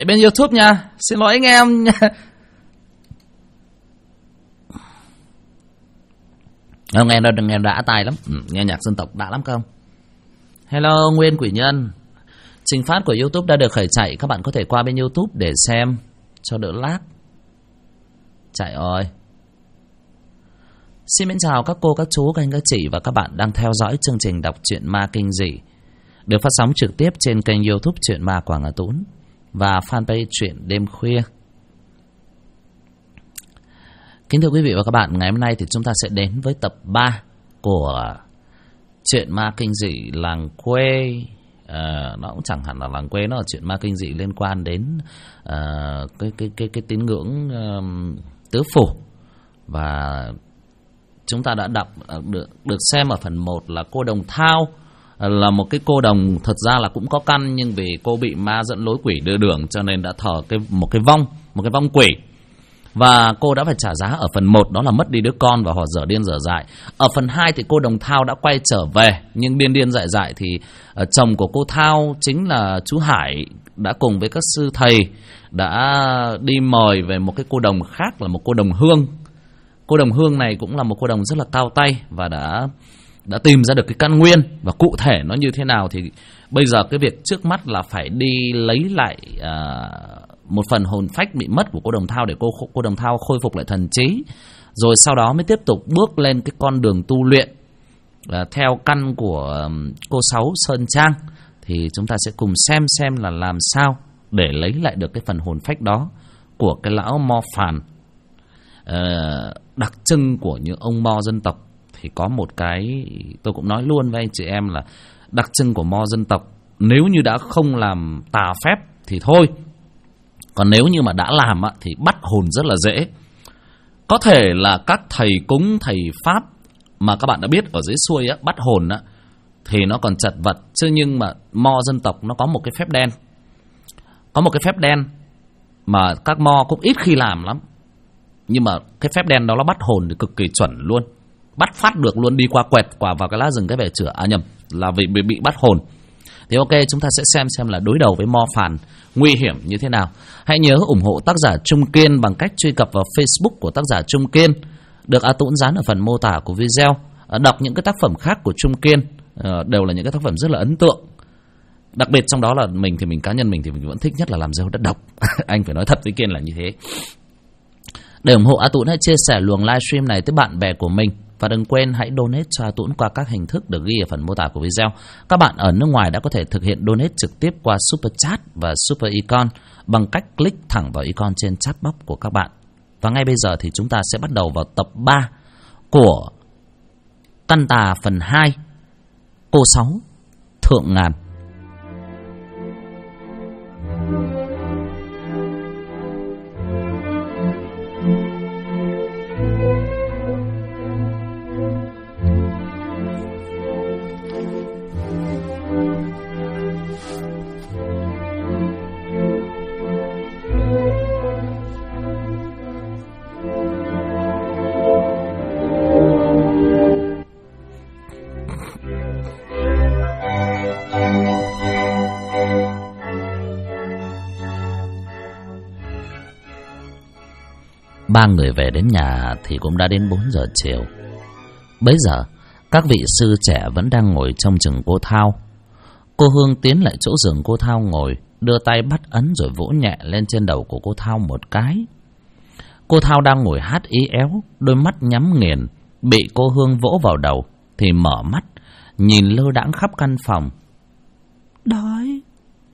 Bên YouTube nha. Xin lỗi anh em nha. Nghe đã tai lắm. Nghe nhạc dân tộc đã lắm không? Hello Nguyên Quỷ Nhân. Trình phát của YouTube đã được khởi chạy. Các bạn có thể qua bên YouTube để xem cho đỡ lag. Chạy rồi. Xin mến chào các cô, các chú, các anh, các chị và các bạn đang theo dõi chương trình đọc truyện ma kinh dị được phát sóng trực tiếp trên kênh YouTube Truyện Ma Quảng Hà Tún và fanpage Truyện Đêm Khuya. Kính thưa quý vị và các bạn, ngày hôm nay thì chúng ta sẽ đến với tập 3 của Truyện Ma kinh dị làng quê. Nó cũng chẳng hẳn là làng quê, nó là chuyện ma kinh dị liên quan đến cái tín ngưỡng tứ phủ. Và chúng ta đã đọc được xem ở phần 1 là cô đồng Thao là một cái cô đồng thật ra là cũng có căn, nhưng vì cô bị ma dẫn lối quỷ đưa đường cho nên đã thờ một cái vong quỷ. Và cô đã phải trả giá ở phần 1, đó là mất đi đứa con và họ dở điên dở dại. Ở phần 2 thì cô đồng Thao đã quay trở về, nhưng điên điên dại dại thì chồng của cô Thao chính là chú Hải đã cùng với các sư thầy đã đi mời về một cái cô đồng khác là một cô đồng Hương. Cô đồng Hương này cũng là một cô đồng rất là cao tay và đã tìm ra được cái căn nguyên, và cụ thể nó như thế nào thì bây giờ cái việc trước mắt là phải đi lấy lại một phần hồn phách bị mất của cô đồng Thao để cô đồng Thao khôi phục lại thần trí, rồi sau đó mới tiếp tục bước lên cái con đường tu luyện theo căn của cô Sáu Sơn Trang. Thì chúng ta sẽ cùng xem là làm sao để lấy lại được cái phần hồn phách đó của cái lão Mo Phàn. Đặc trưng của những ông Mo dân tộc thì có một cái tôi cũng nói luôn với anh chị em là đặc trưng của Mo dân tộc, nếu như đã không làm tà phép thì thôi, còn nếu như mà đã làm thì bắt hồn rất là dễ. Có thể là các thầy cúng, thầy pháp mà các bạn đã biết ở dưới xuôi bắt hồn thì nó còn chật vật, chứ nhưng mà Mo dân tộc nó có một cái phép đen. Có một cái phép đen mà các Mo cũng ít khi làm lắm, nhưng mà cái phép đen đó nó bắt hồn thì cực kỳ chuẩn luôn, bắt phát được luôn, đi qua quẹt quả vào cái lá rừng cái bể chửa, nhầm, là vì bị bắt hồn. Thì ok, chúng ta sẽ xem là đối đầu với Mo Phàn nguy hiểm như thế nào. Hãy nhớ ủng hộ tác giả Trung Kiên bằng cách truy cập vào Facebook của tác giả Trung Kiên, được A Tũng dán ở phần mô tả của video. Đọc những cái tác phẩm khác của Trung Kiên đều là những cái tác phẩm rất là ấn tượng. Đặc biệt trong đó là cá nhân mình thì mình vẫn thích nhất là Làm Dâu Đất Độc. Anh phải nói thật với Kiên là như thế. Để ủng hộ A Tũng, hãy chia sẻ luồng livestream này tới bạn bè của mình. Và đừng quên hãy donate cho A Tũng qua các hình thức được ghi ở phần mô tả của video. Các bạn ở nước ngoài đã có thể thực hiện donate trực tiếp qua Super Chat và Super Icon bằng cách click thẳng vào icon trên chat box của các bạn. Và ngay bây giờ thì chúng ta sẽ bắt đầu vào tập 3 của Căn Tà phần 2, Cô Sáu Thượng Ngàn. Ba người về đến nhà thì cũng đã đến 4 giờ chiều. Bấy giờ các vị sư trẻ vẫn đang ngồi trông chừng cô Thao. Cô Hương tiến lại chỗ giường cô Thao ngồi, đưa tay bắt ấn rồi vỗ nhẹ lên trên đầu của cô Thao một cái. Cô Thao đang ngồi hát ý éo, đôi mắt nhắm nghiền, bị cô Hương vỗ vào đầu thì mở mắt, nhìn lơ đãng khắp căn phòng. Đói.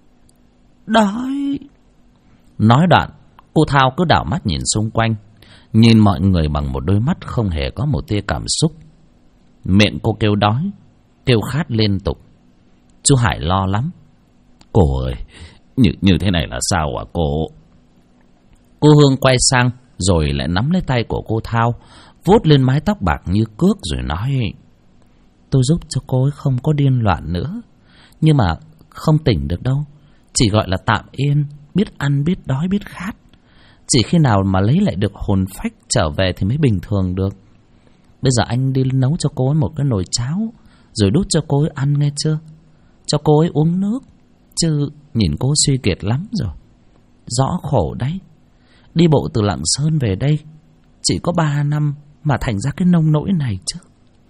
Nói đoạn, cô Thao cứ đảo mắt nhìn xung quanh, nhìn mọi người bằng một đôi mắt không hề có một tia cảm xúc. Miệng cô kêu đói, kêu khát liên tục. Chú Hải lo lắm. Cô ơi, như thế này là sao ạ cô? Cô Hương quay sang rồi lại nắm lấy tay của cô Thao, vuốt lên mái tóc bạc như cước rồi nói: Tôi giúp cho cô ấy không có điên loạn nữa, nhưng mà không tỉnh được đâu. Chỉ gọi là tạm yên, biết ăn, biết đói, biết khát. Chỉ khi nào mà lấy lại được hồn phách trở về thì mới bình thường được. Bây giờ anh đi nấu cho cô ấy một cái nồi cháo, rồi đút cho cô ấy ăn, nghe chưa? Cho cô ấy uống nước, chứ nhìn cô suy kiệt lắm rồi. rõ khổ đấy. Đi bộ từ Lạng Sơn về đây chỉ có 3 năm mà thành ra cái nông nỗi này chứ.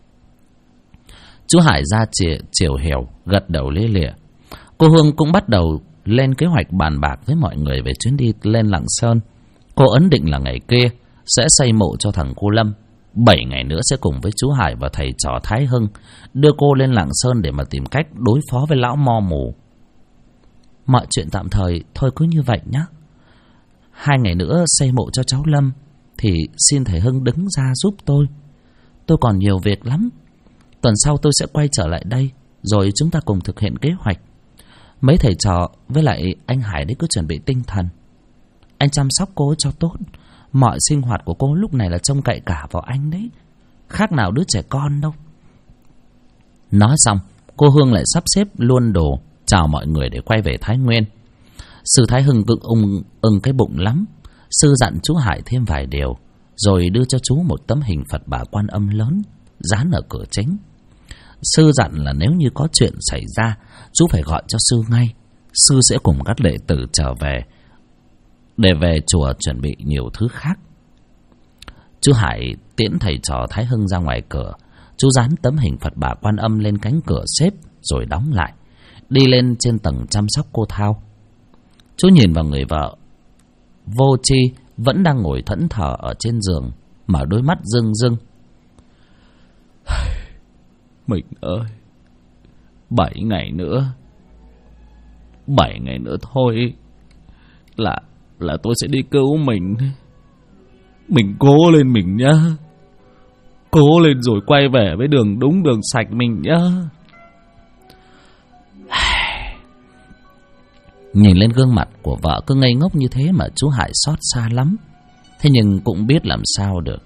Chú Hải ra chiều hiểu, gật đầu lia lịa. Cô Hương cũng bắt đầu lên kế hoạch bàn bạc với mọi người về chuyến đi lên Lạng Sơn. Cô ấn định là ngày kia sẽ xây mộ cho thằng cô Lâm. 7 ngày nữa sẽ cùng với chú Hải và thầy trò Thái Hưng đưa cô lên Lạng Sơn để mà tìm cách đối phó với lão mo mù. Mọi chuyện tạm thời thôi cứ như vậy nhé. 2 ngày nữa xây mộ cho cháu Lâm thì xin thầy Hưng đứng ra giúp tôi. Tôi còn nhiều việc lắm. Tuần sau tôi sẽ quay trở lại đây, rồi chúng ta cùng thực hiện kế hoạch. Mấy thầy trò với lại anh Hải đấy cứ chuẩn bị tinh thần. Anh chăm sóc cô cho tốt. Mọi sinh hoạt của cô lúc này là trông cậy cả vào anh đấy, khác nào đứa trẻ con đâu. Nói xong, cô Hương lại sắp xếp luôn đồ chào mọi người để quay về Thái Nguyên. Sư Thái Hưng cứ ưng cái bụng lắm. Sư dặn chú Hải thêm vài điều, rồi đưa cho chú một tấm hình Phật Bà Quan Âm lớn dán ở cửa chính. Sư dặn là nếu như có chuyện xảy ra, chú phải gọi cho sư ngay. Sư sẽ cùng các đệ tử trở về để về chùa chuẩn bị nhiều thứ khác. Chú Hải tiễn thầy trò Thái Hưng ra ngoài cửa. Chú dán tấm hình Phật Bà Quan Âm lên cánh cửa xếp rồi đóng lại, đi lên trên tầng chăm sóc cô Thao. Chú nhìn vào người vợ vô tri vẫn đang ngồi thẫn thờ ở trên giường, mở đôi mắt rưng rưng. Mình ơi, 7 ngày nữa thôi là tôi sẽ đi cứu mình. Mình cố lên mình nhá. Cố lên rồi quay về với đường đúng đường sạch mình nhá. Nhìn lên gương mặt của vợ cứ ngây ngốc như thế mà chú Hải xót xa lắm. Thế nhưng cũng biết làm sao được.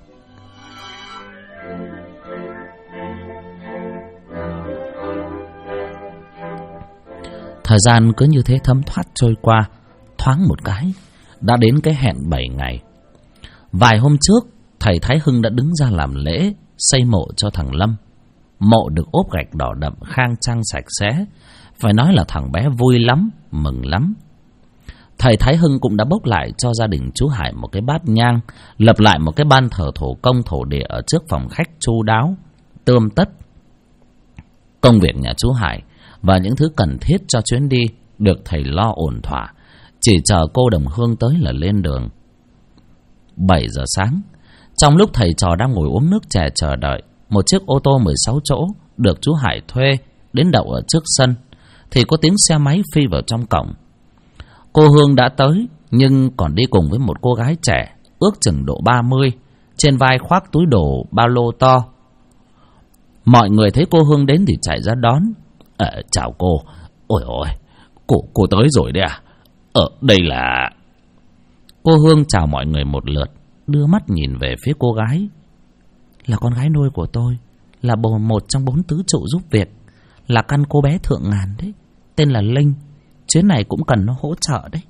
Thời gian cứ như thế thấm thoát trôi qua. Thoáng một cái đã đến cái hẹn 7 ngày. Vài hôm trước, thầy Thái Hưng đã đứng ra làm lễ xây mộ cho thằng Lâm. Mộ được ốp gạch đỏ đậm, khang trang sạch sẽ. Phải nói là thằng bé vui lắm, mừng lắm. Thầy Thái Hưng cũng đã bốc lại cho gia đình chú Hải một cái bát nhang, lập lại một cái ban thờ thổ công thổ địa ở trước phòng khách chu đáo, tươm tất. Công việc nhà chú Hải và những thứ cần thiết cho chuyến đi được thầy lo ổn thỏa, chỉ chờ cô Đồng Hương tới là lên đường. 7 giờ sáng, trong lúc thầy trò đang ngồi uống nước chè chờ đợi, một chiếc ô tô 16 chỗ được chú Hải thuê đến đậu ở trước sân, thì có tiếng xe máy phi vào trong cổng. Cô Hương đã tới, nhưng còn đi cùng với một cô gái trẻ, ước chừng độ 30, trên vai khoác túi đồ ba lô to. Mọi người thấy cô Hương đến thì chạy ra đón. Chào cô. Ôi ôi, cô tới rồi đấy à? Đây là... Cô Hương chào mọi người một lượt, đưa mắt nhìn về phía cô gái. Là con gái nuôi của tôi, là một trong 4 tứ trụ giúp việc, là căn cô bé thượng ngàn đấy, tên là Linh. Chuyến này cũng cần nó hỗ trợ đấy.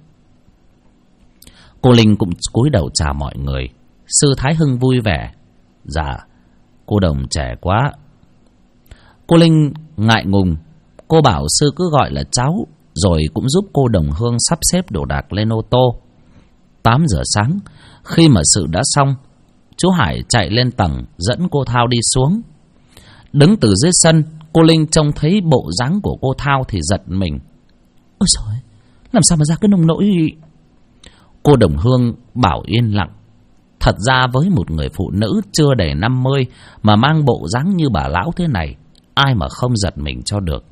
Cô Linh cũng cúi đầu chào mọi người. Sư Thái Hưng vui vẻ. Dạ, cô Đồng trẻ quá. Cô Linh ngại ngùng. Cô bảo sư cứ gọi là cháu, rồi cũng giúp cô Đồng Hương sắp xếp đồ đạc lên ô tô. 8 giờ sáng, khi mà sự đã xong, chú Hải chạy lên tầng dẫn cô Thao đi xuống. Đứng từ dưới sân, cô Linh trông thấy bộ dáng của cô Thao thì giật mình. Ôi trời, làm sao mà ra cái nông nỗi... Cô Đồng Hương bảo yên lặng. Thật ra với một người phụ nữ chưa đầy 50 mà mang bộ dáng như bà lão thế này, ai mà không giật mình cho được.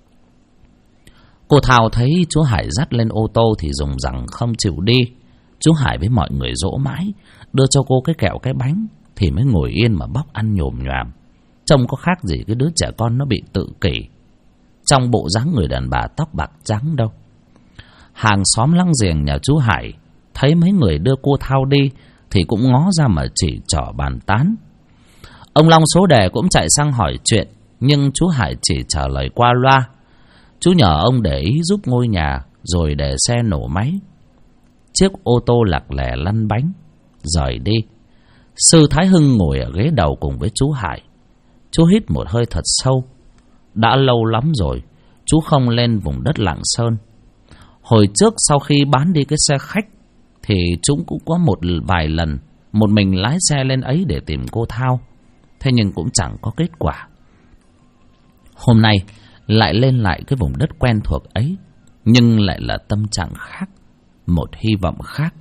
Cô Thao thấy chú Hải dắt lên ô tô thì dùng rằng không chịu đi. Chú Hải với mọi người dỗ mãi, đưa cho cô cái kẹo cái bánh thì mới ngồi yên mà bóc ăn nhồm nhoàm. Trông có khác gì cái đứa trẻ con nó bị tự kỷ trong bộ dáng người đàn bà tóc bạc trắng đâu. Hàng xóm láng giềng nhà chú Hải thấy mấy người đưa cô Thao đi thì cũng ngó ra mà chỉ trỏ bàn tán. Ông Long số đề cũng chạy sang hỏi chuyện, nhưng chú Hải chỉ trả lời qua loa. Chú nhờ ông để ý giúp ngôi nhà rồi để xe nổ máy. Chiếc ô tô lạc lè lăn bánh rời đi. Sư Thái Hưng ngồi ở ghế đầu cùng với chú Hải. Chú hít một hơi thật sâu. Đã lâu lắm rồi chú không lên vùng đất Lạng Sơn. Hồi trước sau khi bán đi cái xe khách thì chúng cũng có một vài lần một mình lái xe lên ấy để tìm cô Thao. Thế nhưng cũng chẳng có kết quả. Hôm nay lại lên lại cái vùng đất quen thuộc ấy, nhưng lại là tâm trạng khác, một hy vọng khác.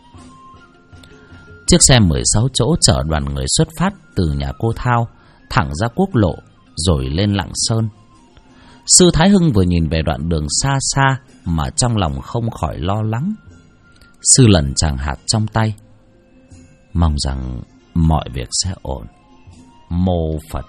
Chiếc xe 16 chỗ chở đoàn người xuất phát từ nhà cô Thao thẳng ra quốc lộ rồi lên Lạng Sơn. Sư Thái Hưng vừa nhìn về đoạn đường xa xa mà trong lòng không khỏi lo lắng. Sư lần tràng hạt trong tay, mong rằng mọi việc sẽ ổn. Mô Phật.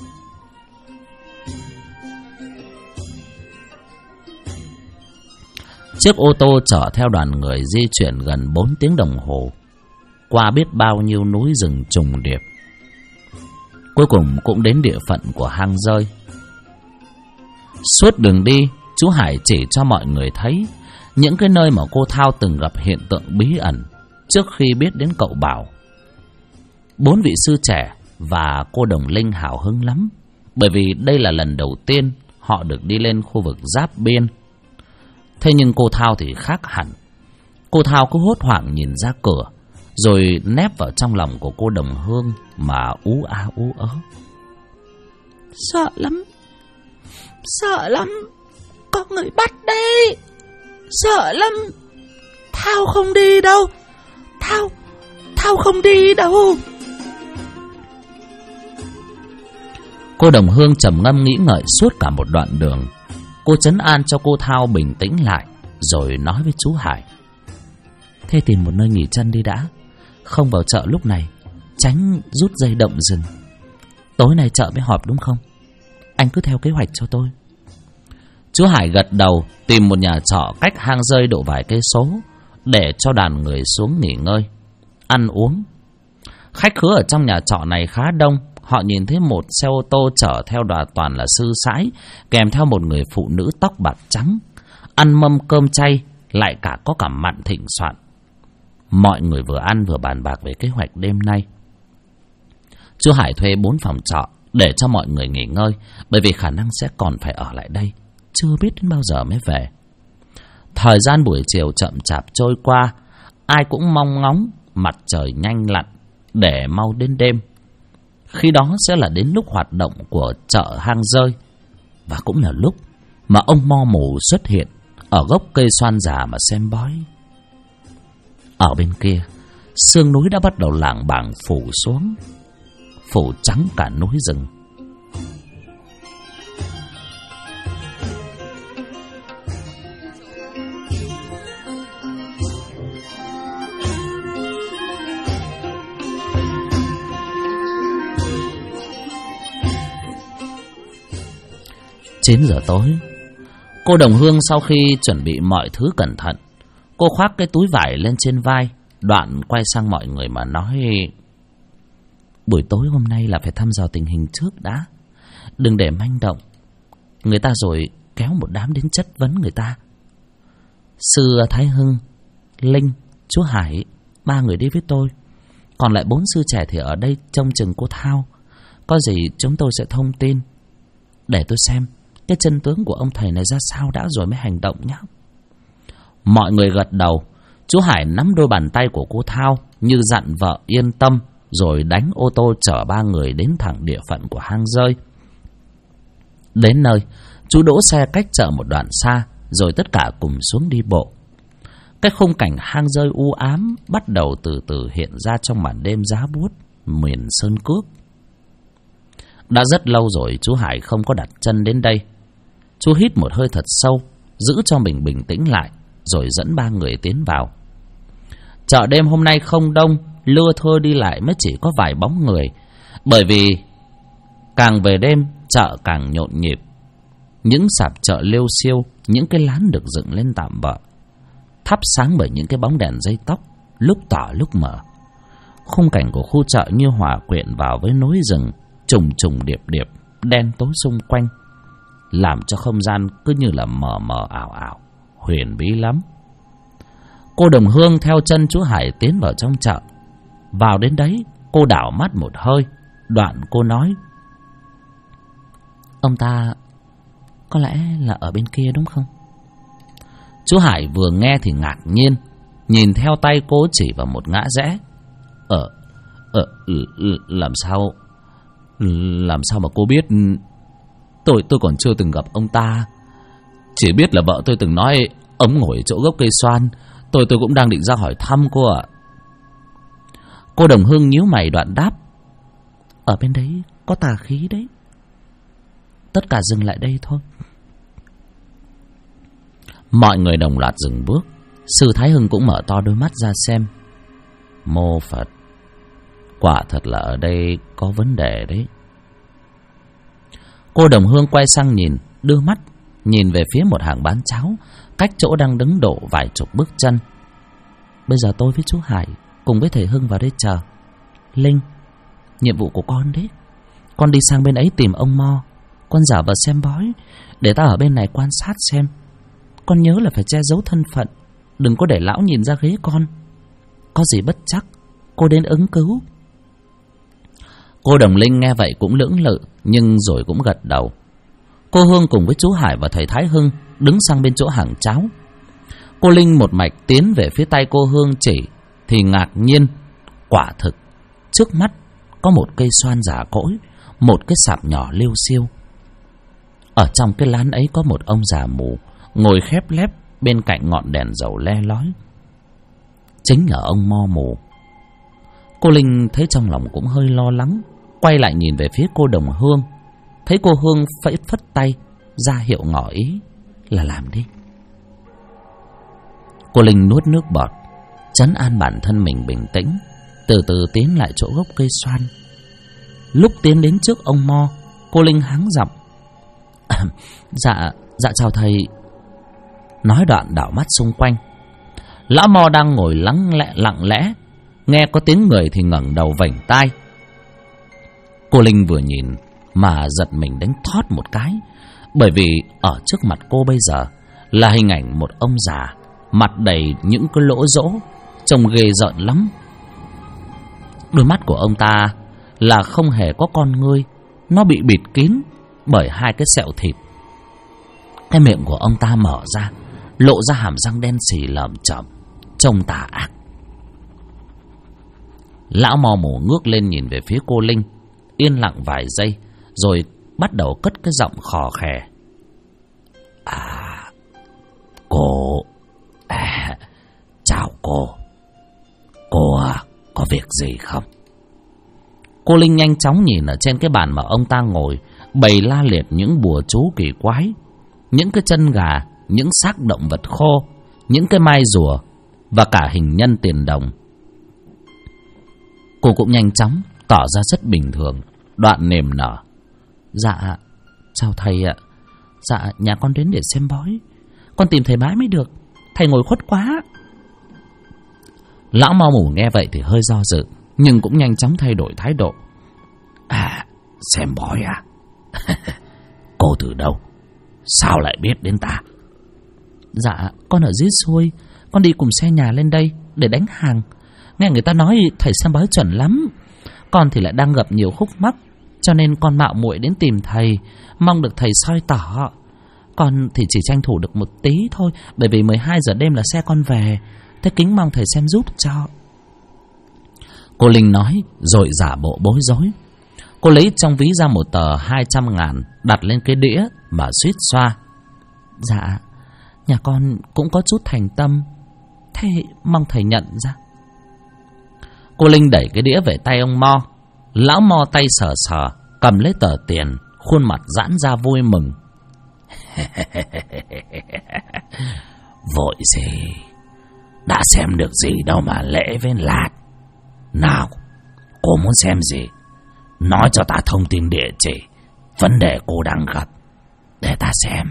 Chiếc ô tô chở theo đoàn người di chuyển gần 4 tiếng đồng hồ, qua biết bao nhiêu núi rừng trùng điệp. Cuối cùng cũng đến địa phận của hang rơi. Suốt đường đi, chú Hải chỉ cho mọi người thấy những cái nơi mà cô Thao từng gặp hiện tượng bí ẩn trước khi biết đến cậu Bảo. 4 vị sư trẻ và cô Đồng Linh hào hứng lắm, bởi vì đây là lần đầu tiên họ được đi lên khu vực giáp biên. Thế nhưng cô Thao thì khác hẳn. Cô Thao cứ hốt hoảng nhìn ra cửa, rồi nép vào trong lòng của cô Đồng Hương mà ú a ú ớ. Sợ lắm, sợ lắm, có người bắt đây, sợ lắm. Thao không đi đâu, Thao không đi đâu. Cô Đồng Hương trầm ngâm nghĩ ngợi suốt cả một đoạn đường. Cô trấn an cho cô Thao bình tĩnh lại, rồi nói với chú Hải: thế tìm một nơi nghỉ chân đi đã, không vào chợ lúc này, tránh rút dây động rừng. Tối nay chợ mới họp đúng không? Anh cứ theo kế hoạch cho tôi. Chú Hải gật đầu, tìm một nhà trọ cách hang rơi độ vài cây số để cho đoàn người xuống nghỉ ngơi, ăn uống. Khách khứa ở trong nhà trọ này khá đông. Họ nhìn thấy một xe ô tô chở theo đoàn toàn là sư sãi, kèm theo một người phụ nữ tóc bạc trắng, ăn mâm cơm chay, lại có cả mặn thịnh soạn. Mọi người vừa ăn vừa bàn bạc về kế hoạch đêm nay. Chú Hải thuê 4 phòng trọ để cho mọi người nghỉ ngơi, bởi vì khả năng sẽ còn phải ở lại đây, chưa biết đến bao giờ mới về. Thời gian buổi chiều chậm chạp trôi qua, ai cũng mong ngóng mặt trời nhanh lặn để mau đến đêm. Khi đó sẽ là đến lúc hoạt động của chợ hang rơi, và cũng là lúc mà ông Mo Mù xuất hiện ở gốc cây xoan già mà xem bói. Ở bên kia, sương núi đã bắt đầu lảng bảng phủ xuống, phủ trắng cả núi rừng. Chín giờ tối, cô Đồng Hương sau khi chuẩn bị mọi thứ cẩn thận, cô khoác cái túi vải lên trên vai, đoạn quay sang mọi người mà nói: buổi tối hôm nay là phải thăm dò tình hình trước đã, đừng để manh động người ta rồi kéo một đám đến chất vấn người ta. Sư Thái Hưng, Linh, chú Hải, 3 người đi với tôi, còn lại 4 sư trẻ thì ở đây trông chừng cô Thao. Có gì chúng tôi sẽ thông tin, để tôi xem cái chân tướng của ông thầy này ra sao đã rồi mới hành động nhé. Mọi người gật đầu. Chú Hải nắm đôi bàn tay của cô Thao như dặn vợ yên tâm, rồi đánh ô tô chở 3 người đến thẳng địa phận của hang rơi. Đến nơi, chú đỗ xe cách chợ một đoạn xa, rồi tất cả cùng xuống đi bộ. Cái khung cảnh hang rơi u ám bắt đầu từ từ hiện ra trong màn đêm giá buốt miền Sơn Cước. Đã rất lâu rồi chú Hải không có đặt chân đến đây. Chú hít một hơi thật sâu, giữ cho mình bình tĩnh lại, rồi dẫn 3 người tiến vào. Chợ đêm hôm nay không đông, lưa thưa đi lại mới chỉ có vài bóng người, bởi vì càng về đêm chợ càng nhộn nhịp. Những sạp chợ liêu xiêu, những cái lán được dựng lên tạm bợ, thắp sáng bởi những cái bóng đèn dây tóc lúc tỏ lúc mở. Khung cảnh của khu chợ như hòa quyện vào với núi rừng trùng trùng điệp điệp đen tối xung quanh, làm cho không gian cứ như là mờ mờ ảo ảo, huyền bí lắm. Cô Đồng Hương theo chân chú Hải tiến vào trong chợ. Vào đến đấy, cô đảo mắt một hơi, đoạn cô nói: ông ta có lẽ là ở bên kia đúng không? Chú Hải vừa nghe thì ngạc nhiên, nhìn theo tay cô chỉ vào một ngã rẽ. Làm sao mà cô biết? Tôi còn chưa từng gặp ông ta. Chỉ biết là vợ tôi từng nói ông ngồi ở chỗ gốc cây xoan. Tôi cũng đang định ra hỏi thăm cô ạ. Cô Đồng Hương nhíu mày đoạn đáp: ở bên đấy có tà khí đấy. Tất cả dừng lại đây thôi. Mọi người đồng loạt dừng bước. Sư Thái Hưng cũng mở to đôi mắt ra xem. Mô Phật, quả thật là ở đây có vấn đề đấy. Cô Đồng Hương quay sang nhìn, đưa mắt nhìn về phía một hàng bán cháo cách chỗ đang đứng độ vài chục bước chân. Bây giờ tôi với chú Hải cùng với thầy Hưng vào đây chờ. Linh, nhiệm vụ của con đấy. Con đi sang bên ấy tìm ông Mo. Con giả vờ xem bói, để ta ở bên này quan sát xem. Con nhớ là phải che giấu thân phận, đừng có để lão nhìn ra ghế con. Có gì bất chắc, cô đến ứng cứu. Cô Đồng Linh nghe vậy cũng lưỡng lự, nhưng rồi cũng gật đầu. Cô Hương cùng với chú Hải và thầy Thái Hưng đứng sang bên chỗ hàng cháo. Cô Linh một mạch tiến về phía tay cô Hương chỉ, thì ngạc nhiên, quả thực trước mắt có một cây xoan già cỗi, một cái sạp nhỏ liêu xiêu. Ở trong cái lán ấy có một ông già mù ngồi khép lép bên cạnh ngọn đèn dầu le lói. Chính là ông Mo mù. Cô Linh thấy trong lòng cũng hơi lo lắng, quay lại nhìn về phía cô Đồng Hương. Thấy cô Hương phất tay ra hiệu ngỏ ý là làm đi. Cô Linh nuốt nước bọt, trấn an bản thân mình bình tĩnh, từ từ tiến lại chỗ gốc cây xoan. Lúc tiến đến trước ông Mo, cô Linh hắng giọng: Dạ chào thầy. Nói đoạn đảo mắt xung quanh. Lão Mo đang ngồi lặng lẽ, nghe có tiếng người thì ngẩng đầu vểnh tai. Cô Linh vừa nhìn mà giật mình đánh thót một cái, bởi vì ở trước mặt cô bây giờ là hình ảnh một ông già, mặt đầy những cái lỗ rỗ, trông ghê rợn lắm. Đôi mắt của ông ta là không hề có con ngươi, nó bị bịt kín bởi hai cái sẹo thịt. Cái miệng của ông ta mở ra, lộ ra hàm răng đen sì lởm chởm, trông tà ác. Lão Mo mù ngước lên nhìn về phía cô Linh, yên lặng vài giây, rồi bắt đầu cất cái giọng khò khè: Cô... chào cô. Cô có việc gì không? Cô Linh nhanh chóng nhìn ở trên cái bàn mà ông ta ngồi, bày la liệt những bùa chú kỳ quái, những cái chân gà, những xác động vật khô, những cái mai rùa và cả hình nhân tiền đồng. Cô cũng nhanh chóng tỏ ra rất bình thường, đoạn niềm nở: Dạ chào thầy ạ. Dạ nhà con đến để xem bói. Con tìm thầy mãi mới được, thầy ngồi khuất quá. Lão Mo mù nghe vậy thì hơi do dự, nhưng cũng nhanh chóng thay đổi thái độ: Xem bói à? Cô từ đâu? Sao lại biết đến ta? Dạ con ở dưới xuôi, con đi cùng xe nhà lên đây để đánh hàng. Nghe người ta nói thầy xem bói chuẩn lắm. Con thì lại đang gặp nhiều khúc mắc, cho nên con mạo muội đến tìm thầy, mong được thầy soi tỏ. Con thì chỉ tranh thủ được một tí thôi, bởi vì 12 giờ đêm là xe con về. Thế kính mong thầy xem giúp cho. Cô Linh nói rồi giả bộ bối rối. Cô lấy trong ví ra một tờ 200.000 đặt lên cái đĩa mà suýt xoa: Dạ nhà con cũng có chút thành tâm, thế mong thầy nhận ra. Cô Linh đẩy cái đĩa về tay ông Mo. Lão Mo tay sờ sờ cầm lấy tờ tiền, khuôn mặt giãn ra vui mừng: Vội gì, đã xem được gì đâu mà lễ với lạt. Nào, cô muốn xem gì? Nói cho ta thông tin địa chỉ, vấn đề cô đang gặp, để ta xem.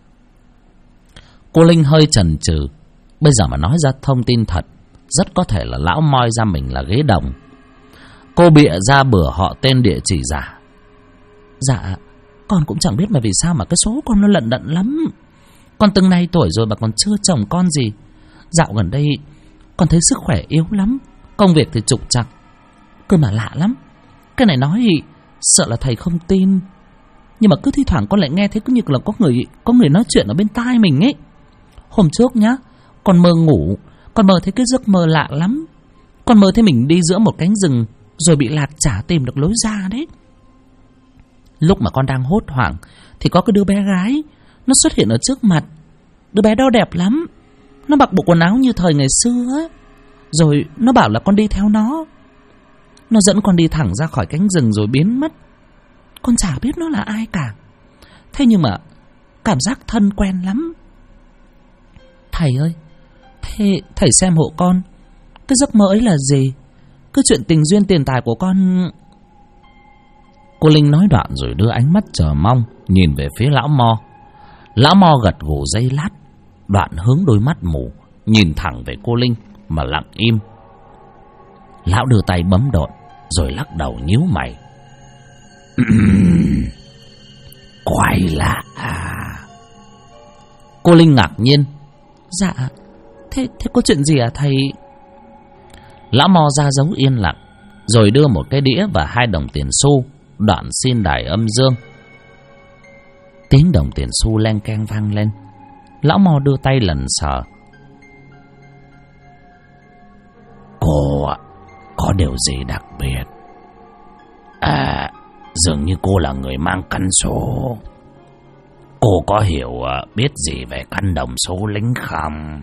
Cô Linh hơi chần chừ. Bây giờ mà nói ra thông tin thật, rất có thể là lão moi ra mình là ghế đồng. Cô bịa ra bừa họ tên địa chỉ giả: Dạ con cũng chẳng biết mà vì sao mà cái số con nó lận đận lắm. Con từng này tuổi rồi mà còn chưa chồng con gì. Dạo gần đây con thấy sức khỏe yếu lắm, công việc thì trục trặc. Cơ mà lạ lắm, cái này nói thì sợ là thầy không tin, nhưng mà cứ thi thoảng con lại nghe thấy cứ như là có người nói chuyện ở bên tai mình ấy. Hôm trước nhá, con mơ ngủ, con mơ thấy cái giấc mơ lạ lắm. Con mơ thấy mình đi giữa một cánh rừng, rồi bị lạt chả tìm được lối ra đấy. Lúc mà con đang hốt hoảng thì có cái đứa bé gái, nó xuất hiện ở trước mặt. Đứa bé đó đẹp lắm, nó mặc bộ quần áo như thời ngày xưa ấy. Rồi nó bảo là con đi theo nó. Nó dẫn con đi thẳng ra khỏi cánh rừng rồi biến mất. Con chả biết nó là ai cả. Thế nhưng mà cảm giác thân quen lắm. Thầy ơi, thế thầy xem hộ con, cái giấc mơ ấy là gì? Cái chuyện tình duyên tiền tài của con... Cô Linh nói đoạn rồi đưa ánh mắt chờ mong nhìn về phía lão Mo. Lão Mo gật gù giây lát, đoạn hướng đôi mắt mù nhìn thẳng về cô Linh mà lặng im. Lão đưa tay bấm độn rồi lắc đầu nhíu mày. Quái lạ à? Cô Linh ngạc nhiên. Dạ, thế có chuyện gì à thầy? Lão Mo ra dấu yên lặng, rồi đưa một cái đĩa và 2 đồng tiền xu, đoạn xin đài âm dương. Tiếng đồng tiền xu len keng vang lên. Lão Mo đưa tay lần sờ. Cô ạ, có điều gì đặc biệt? À, dường như cô là người mang căn số. Cô có hiểu biết gì về căn đồng số lính không?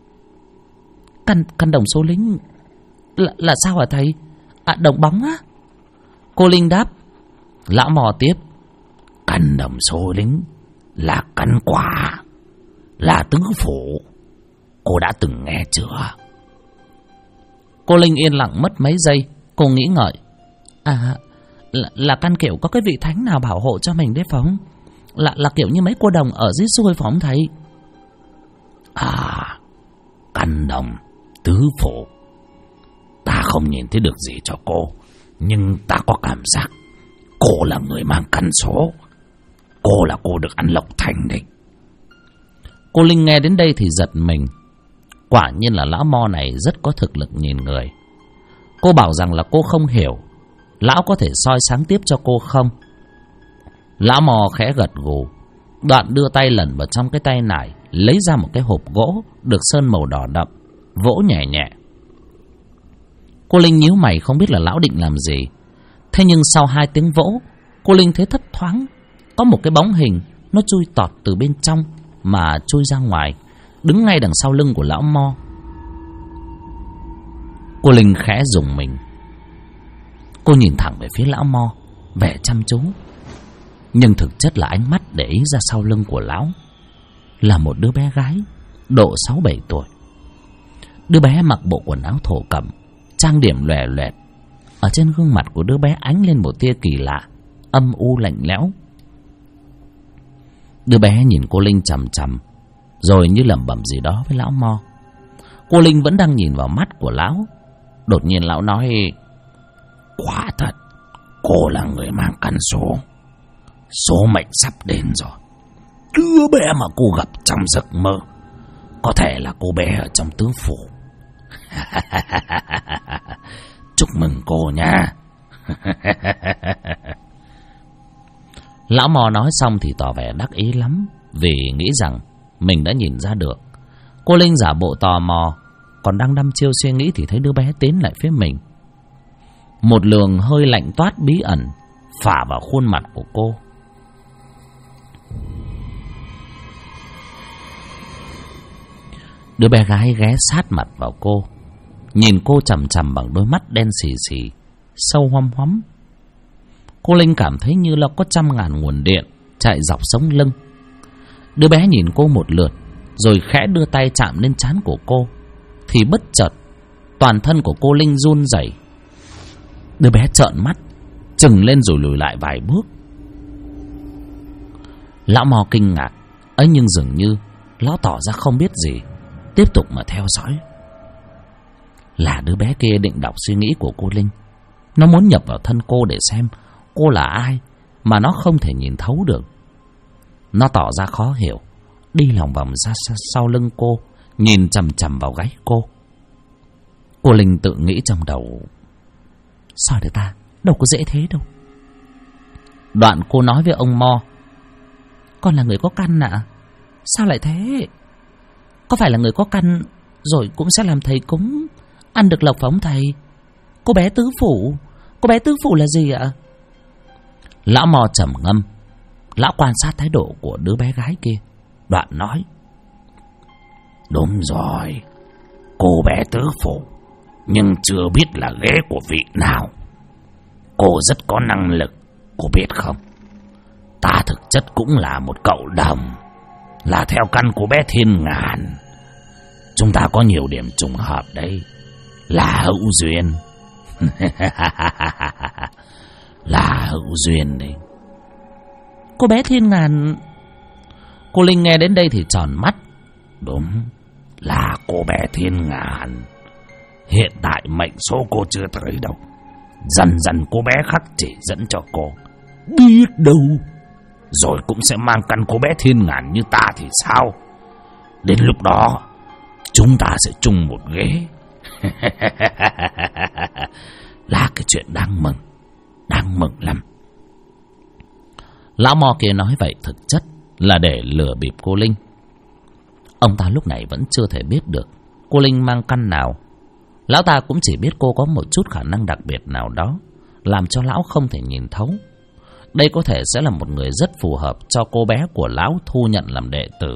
Căn đồng số lính là sao hả thầy? À, đồng bóng á? Cô Linh đáp. Lão Mò tiếp. Căn đồng số lính là căn quả, là tứ phủ. Cô đã từng nghe chưa? Cô Linh yên lặng mất mấy giây. Cô nghĩ ngợi. À, là căn kiểu có cái vị thánh nào bảo hộ cho mình đấy phải không? Là kiểu như mấy cô đồng ở dưới xuôi phải không thầy? À, căn đồng tứ phủ. Ta không nhìn thấy được gì cho cô, nhưng ta có cảm giác cô là người mang căn số. Cô là cô được ăn lộc thành đấy. Cô Linh nghe đến đây thì giật mình. Quả nhiên là lão Mo này rất có thực lực nhìn người. Cô bảo rằng là cô không hiểu, lão có thể soi sáng tiếp cho cô không? Lão Mò khẽ gật gù, đoạn đưa tay lần vào trong cái tay nải, lấy ra một cái hộp gỗ được sơn màu đỏ đậm, vỗ nhẹ nhẹ. Cô Linh nhíu mày không biết là lão định làm gì. Thế nhưng sau 2 tiếng vỗ, cô Linh thấy thấp thoáng có một cái bóng hình, nó chui tọt từ bên trong mà chui ra ngoài, đứng ngay đằng sau lưng của lão Mo. Cô Linh khẽ rùng mình. Cô nhìn thẳng về phía lão Mo, vẻ chăm chú, nhưng thực chất là ánh mắt để ý ra sau lưng của lão là một đứa bé gái độ 6-7 tuổi. Đứa bé mặc bộ quần áo thổ cẩm, trang điểm lòe loẹt. Ở trên gương mặt của đứa bé ánh lên một tia kỳ lạ, âm u lạnh lẽo. Đứa bé nhìn cô Linh chằm chằm, rồi như lẩm bẩm gì đó với lão Mo. Cô Linh vẫn đang nhìn vào mắt của lão. Đột nhiên lão nói: Quả thật, cô là người mang căn số. Số mệnh sắp đến rồi. Đứa bé mà cô gặp trong giấc mơ có thể là cô bé ở trong tứ phủ. Chúc mừng cô nha. Lão Mò nói xong thì tỏ vẻ đắc ý lắm, vì nghĩ rằng mình đã nhìn ra được. Cô Linh giả bộ tò mò, còn đang đăm chiêu suy nghĩ thì thấy đứa bé tiến lại phía mình. Một luồng hơi lạnh toát bí ẩn phả vào khuôn mặt của cô. Đứa bé gái ghé sát mặt vào cô, nhìn cô chằm chằm bằng đôi mắt đen xì xì, sâu hoăm hoắm. Cô Linh cảm thấy như là có 100.000 nguồn điện chạy dọc sống lưng. Đứa bé nhìn cô một lượt, rồi khẽ đưa tay chạm lên trán của cô, thì bất chợt toàn thân của cô Linh run rẩy. Đứa bé trợn mắt, trừng lên rồi lùi lại vài bước. Lão Mò kinh ngạc, ấy nhưng dường như lão tỏ ra không biết gì, tiếp tục mà theo dõi. Là đứa bé kia định đọc suy nghĩ của cô Linh. Nó muốn nhập vào thân cô để xem cô là ai mà nó không thể nhìn thấu được. Nó tỏ ra khó hiểu, đi lòng vòng ra sau lưng cô, nhìn chằm chằm vào gáy cô. Cô Linh tự nghĩ trong đầu: sao được ta, đâu có dễ thế đâu. Đoạn cô nói với ông Mo: con là người có căn ạ. Sao lại thế? có phải là người có căn rồi cũng sẽ làm thầy cúng, ăn được lộc phải không thầy? Cô bé tứ phủ là gì ạ? Lão Mo trầm ngâm. Lão quan sát thái độ của đứa bé gái kia, đoạn nói: đúng rồi, cô bé tứ phủ, nhưng chưa biết là ghế của vị nào. Cô rất có năng lực, cô biết không? Ta thực chất cũng là một cậu đồng, là theo căn của bé Thiên Ngàn. Chúng ta có nhiều điểm trùng hợp đấy, là hữu duyên. Là hữu duyên đấy. Cô bé Thiên Ngàn. Cô Linh nghe đến đây thì tròn mắt. Đúng, là cô bé Thiên Ngàn. Hiện tại mệnh số cô chưa tới đâu, dần dần cô bé khắc chỉ dẫn cho cô. Biết đâu rồi cũng sẽ mang căn cô bé Thiên Ngàn như ta thì sao? Đến lúc đó chúng ta sẽ chung một ghế. Là cái chuyện đáng mừng lắm. Lão Mo kia nói vậy thực chất là để lừa bịp cô Linh. Ông ta lúc này vẫn chưa thể biết được cô Linh mang căn nào. Lão ta cũng chỉ biết cô có một chút khả năng đặc biệt nào đó, làm cho lão không thể nhìn thấu. Đây có thể sẽ là một người rất phù hợp cho cô bé của lão thu nhận làm đệ tử.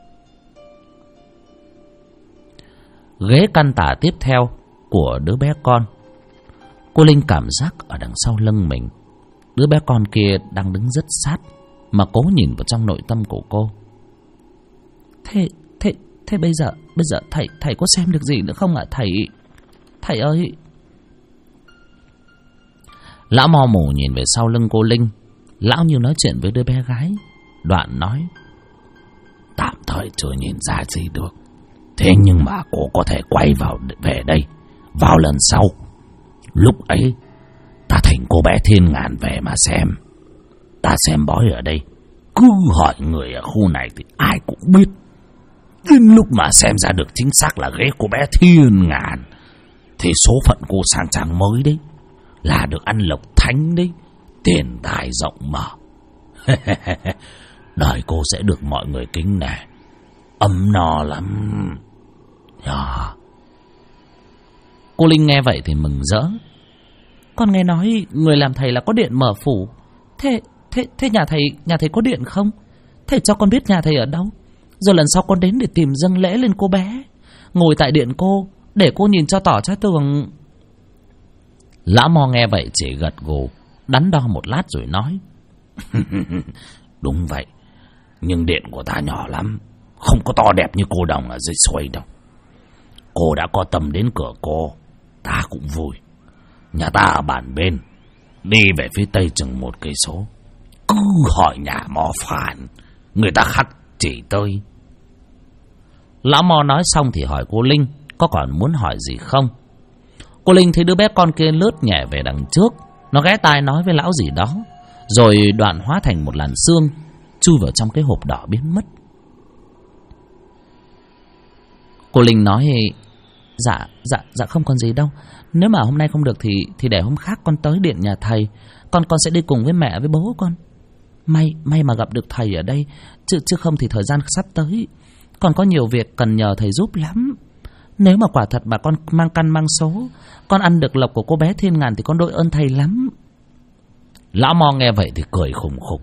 Ghế căn tả tiếp theo của đứa bé con. Cô Linh cảm giác ở đằng sau lưng mình, đứa bé con kia đang đứng rất sát, mà cố nhìn vào trong nội tâm của cô. Thế bây giờ thầy có xem được gì nữa không ạ thầy? Thầy ơi! Lão Mo mù nhìn về sau lưng cô Linh. Lão như nói chuyện với đứa bé gái, đoạn nói: tạm thời chưa nhìn ra gì được, thế nhưng mà cô có thể quay về đây vào lần sau. Lúc ấy ta thỉnh cô bé Thiên Ngàn về mà xem. Ta xem bói ở đây, cứ hỏi người ở khu này thì ai cũng biết. Đến lúc mà xem ra được chính xác là ghế cô bé Thiên Ngàn thì số phận cô sang trang mới đấy, là được ăn lộc thánh đấy, tiền tài rộng mở. Đời cô sẽ được mọi người kính nể, ấm no lắm. Cô Linh nghe vậy thì mừng rỡ. Con nghe nói người làm thầy là có điện mở phủ. Thế nhà thầy có điện không? Thầy cho con biết nhà thầy ở đâu, rồi lần sau con đến để tìm dâng lễ lên cô bé, ngồi tại điện cô, để cô nhìn cho tỏ trái tường. Lão Mo nghe vậy chỉ gật gù, đắn đo một lát rồi nói: đúng vậy, nhưng điện của ta nhỏ lắm, không có to đẹp như cô đồng ở dưới xuôi đâu. Cô đã có tâm đến cửa cô, ta cũng vui. Nhà ta ở bản bên, đi về phía tây chừng 1 cây số. Cứ hỏi nhà Mo Phản, người ta khắc chỉ tới. Lão Mo nói xong thì hỏi cô Linh có còn muốn hỏi gì không. Cô Linh thấy đứa bé con kia lướt nhẹ về đằng trước, nó ghé tai nói với lão gì đó, rồi đoạn hóa thành một làn sương chui vào trong cái hộp đỏ biến mất. Cô Linh nói: Dạ không còn gì đâu. Nếu mà hôm nay không được thì để hôm khác con tới điện nhà thầy. Con sẽ đi cùng với mẹ với bố con. May mà gặp được thầy ở đây, chứ không thì thời gian sắp tới con có nhiều việc cần nhờ thầy giúp lắm. Nếu mà quả thật mà con mang căn mang số, con ăn được lộc của cô bé Thiên Ngàn thì con đội ơn thầy lắm. Lão Mo nghe vậy thì cười khùng khục.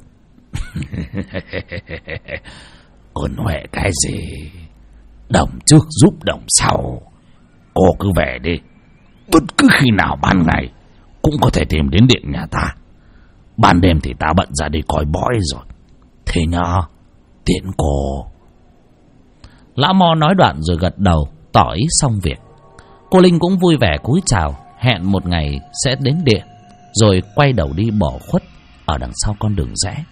Còn huệ cái gì? Đồng trước giúp đồng sau. Cô cứ về đi, bất cứ khi nào ban ngày cũng có thể tìm đến điện nhà ta. Ban đêm thì ta bận ra đi coi bói rồi. Thế nhá, tiễn cô. Lão Mo nói đoạn rồi gật đầu tỏ ý xong việc. Cô Linh cũng vui vẻ cúi chào, hẹn một ngày sẽ đến điện, rồi quay đầu đi bỏ khuất ở đằng sau con đường rẽ.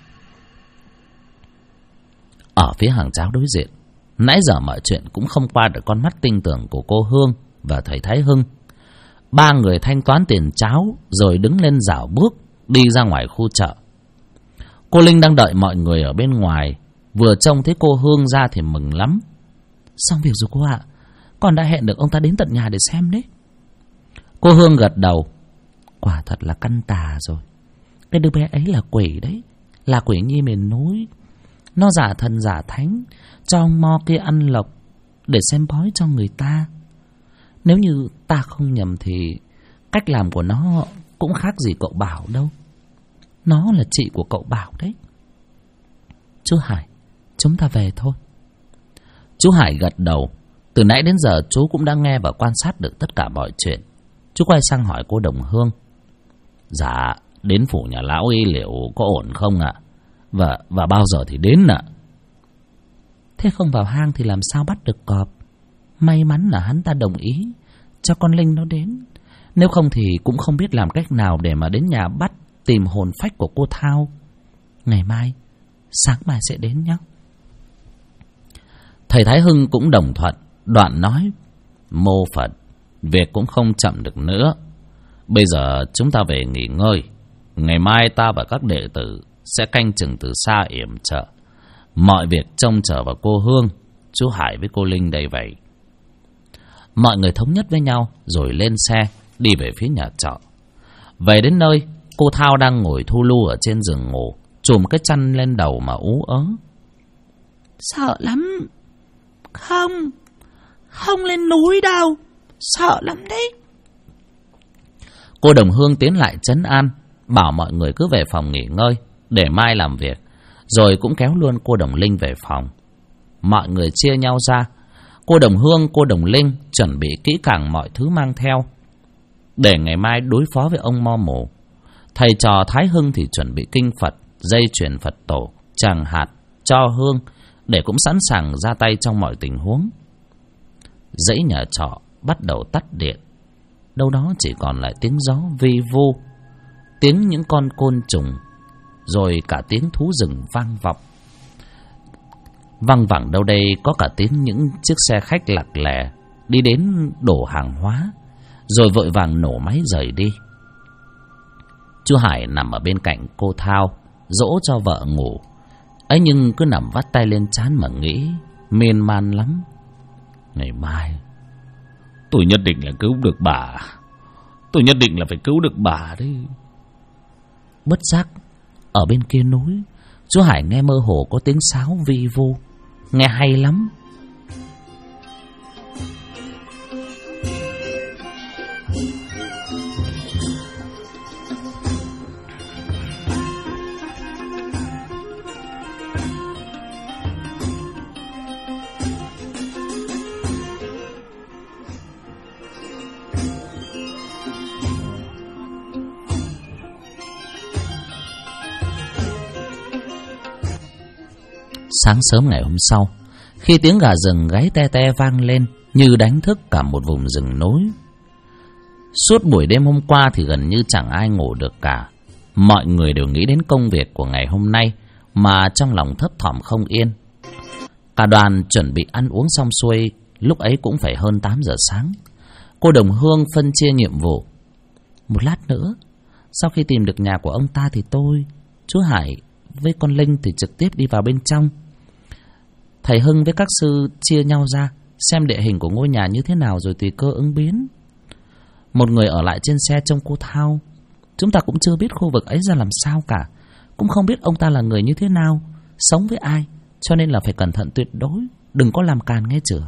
Ở phía hàng cháo đối diện, nãy giờ mọi chuyện cũng không qua được con mắt tinh tường của cô Hương và thầy Thái Hưng. 3 người thanh toán tiền cháo rồi đứng lên rảo bước đi ra ngoài khu chợ. Cô Linh đang đợi mọi người ở bên ngoài, vừa trông thấy cô Hương ra thì mừng lắm. Xong việc rồi cô ạ, con đã hẹn được ông ta đến tận nhà để xem đấy. Cô Hương gật đầu. Quả thật là căn tà rồi. Cái đứa bé ấy là quỷ đấy, là quỷ nhi miền núi. Nó giả thần giả thánh cho ông Mo kia ăn lộc, để xem bói cho người ta. Nếu như ta không nhầm thì cách làm của nó cũng khác gì cậu Bảo đâu. Nó là chị của cậu Bảo đấy. Chú Hải, chúng ta về thôi. Chú Hải gật đầu. Từ nãy đến giờ chú cũng đã nghe và quan sát được tất cả mọi chuyện. Chú quay sang hỏi cô Đồng Hương. Dạ, đến phủ nhà lão y liệu có ổn không ạ? Và bao giờ thì đến ạ? Thế không vào hang thì làm sao bắt được cọp? May mắn là hắn ta đồng ý cho con Linh nó đến. Nếu không thì cũng không biết làm cách nào để mà đến nhà bắt tìm hồn phách của cô Thao. Ngày mai, sáng mai sẽ đến nhé. Thầy Thái Hưng cũng đồng thuận. Đoạn nói: Mô Phật, việc cũng không chậm được nữa. Bây giờ chúng ta về nghỉ ngơi. Ngày mai ta và các đệ tử sẽ canh chừng từ xa yểm trợ. Mọi việc trông chờ vào cô Hương, chú Hải với cô Linh đây vậy. Mọi người thống nhất với nhau rồi lên xe đi về phía nhà trọ. Về đến nơi, cô Thao đang ngồi thu lu ở trên giường ngủ, chùm cái chăn lên đầu mà ú ớ. Sợ lắm. Không lên núi đâu. Sợ lắm đấy. Cô Đồng Hương tiến lại trấn an, bảo mọi người cứ về phòng nghỉ ngơi để mai làm việc, rồi cũng kéo luôn cô Đồng Linh về phòng. Mọi người chia nhau ra. Cô Đồng Hương, cô Đồng Linh chuẩn bị kỹ càng mọi thứ mang theo để ngày mai đối phó với ông Mo Mù. Thầy trò Thái Hưng thì chuẩn bị kinh Phật, dây chuyền Phật tổ, tràng hạt, cho hương để cũng sẵn sàng ra tay trong mọi tình huống. Dãy nhà trọ bắt đầu tắt điện. Đâu đó chỉ còn lại tiếng gió vi vu, tiếng những con côn trùng, rồi cả tiếng thú rừng vang vọng. Văng vẳng đâu đây có cả tiếng những chiếc xe khách lặc lè đi đến đổ hàng hóa, rồi vội vàng nổ máy rời đi. Chú Hải nằm ở bên cạnh cô Thao, dỗ cho vợ ngủ. Ấy nhưng cứ nằm vắt tay lên trán mà nghĩ, miên man lắm. Ngày mai tôi nhất định là cứu được bà. Tôi nhất định là phải cứu được bà đấy. Bất giác ở bên kia núi, chú Hải nghe mơ hồ có tiếng sáo vi vu, nghe hay lắm. Sáng sớm ngày hôm sau, khi tiếng gà rừng gáy te te vang lên như đánh thức cả một vùng rừng núi. Suốt buổi đêm hôm qua thì gần như chẳng ai ngủ được cả. Mọi người đều nghĩ đến công việc của ngày hôm nay mà trong lòng thấp thỏm không yên. Cả đoàn chuẩn bị ăn uống xong xuôi, lúc ấy cũng phải hơn 8 giờ sáng. Cô Đồng Hương phân chia nhiệm vụ. Một lát nữa, sau khi tìm được nhà của ông ta thì tôi, chú Hải với con Linh thì trực tiếp đi vào bên trong. Thầy Hưng với các sư chia nhau ra xem địa hình của ngôi nhà như thế nào rồi tùy cơ ứng biến. Một người ở lại trên xe trông cô Thao. Chúng ta cũng chưa biết khu vực ấy ra làm sao cả, cũng không biết ông ta là người như thế nào, sống với ai, cho nên là phải cẩn thận tuyệt đối, đừng có làm càn nghe chưa.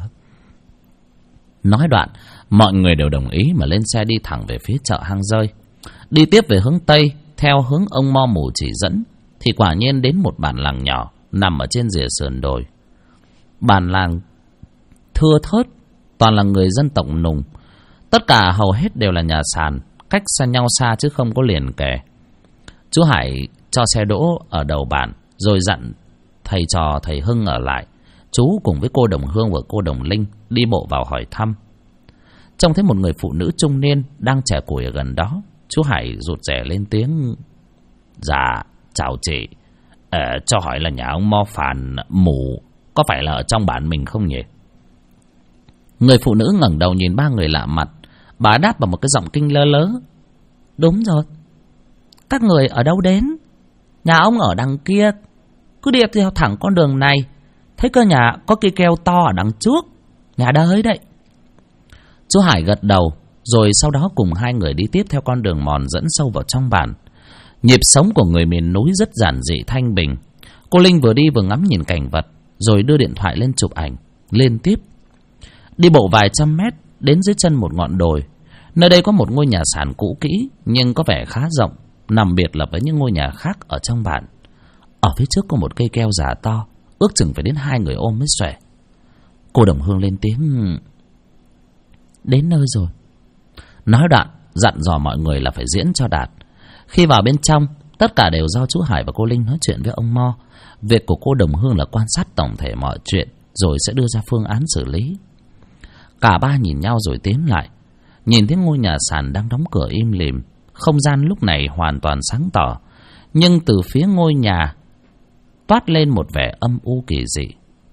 Nói đoạn, mọi người đều đồng ý mà lên xe đi thẳng về phía chợ Hang Rơi. Đi tiếp về hướng Tây, theo hướng ông Mo Mù chỉ dẫn, thì quả nhiên đến một bản làng nhỏ nằm ở trên rìa sườn đồi. Bản làng thưa thớt, toàn là người dân tộc Nùng. Tất cả hầu hết đều là nhà sàn, cách xa nhau xa chứ không có liền kề. Chú Hải cho xe đỗ ở đầu bản, rồi dặn thầy trò thầy Hưng ở lại. Chú cùng với cô Đồng Hương và cô Đồng Linh đi bộ vào hỏi thăm. Trông thấy một người phụ nữ trung niên đang chẻ củi ở gần đó, chú Hải rụt rè lên tiếng: Dạ, chào chị. Cho hỏi là nhà ông Mo Phàn Mù có phải là ở trong bản mình không nhỉ? Người phụ nữ ngẩng đầu nhìn ba người lạ mặt. Bà đáp bằng một cái giọng kinh lơ lớ: Đúng rồi. Các người ở đâu đến? Nhà ông ở đằng kia. Cứ đi theo thẳng con đường này, thấy cơ nhà có cây keo to ở đằng trước. Nhà đấy đấy. Chú Hải gật đầu, rồi sau đó cùng hai người đi tiếp theo con đường mòn dẫn sâu vào trong bản. Nhịp sống của người miền núi rất giản dị thanh bình. Cô Linh vừa đi vừa ngắm nhìn cảnh vật, rồi đưa điện thoại lên chụp ảnh liên tiếp. Đi bộ vài trăm mét đến dưới chân một ngọn đồi. Nơi đây có một ngôi nhà sàn cũ kỹ nhưng có vẻ khá rộng, nằm biệt lập với những ngôi nhà khác ở trong bản. Ở phía trước có một cây keo già to, ước chừng phải đến 2 người ôm mới xuể. Cô Đồng Hương lên tiếng: "Đến nơi rồi." Nói đoạn dặn dò mọi người là phải diễn cho đạt. Khi vào bên trong, tất cả đều do chú Hải và cô Linh nói chuyện với ông Mo. Việc của cô Đồng Hương là quan sát tổng thể mọi chuyện, rồi sẽ đưa ra phương án xử lý. Cả ba nhìn nhau rồi tiến lại. Nhìn thấy ngôi nhà sàn đang đóng cửa im lìm. Không gian lúc này hoàn toàn sáng tỏ, nhưng từ phía ngôi nhà toát lên một vẻ âm u kỳ dị.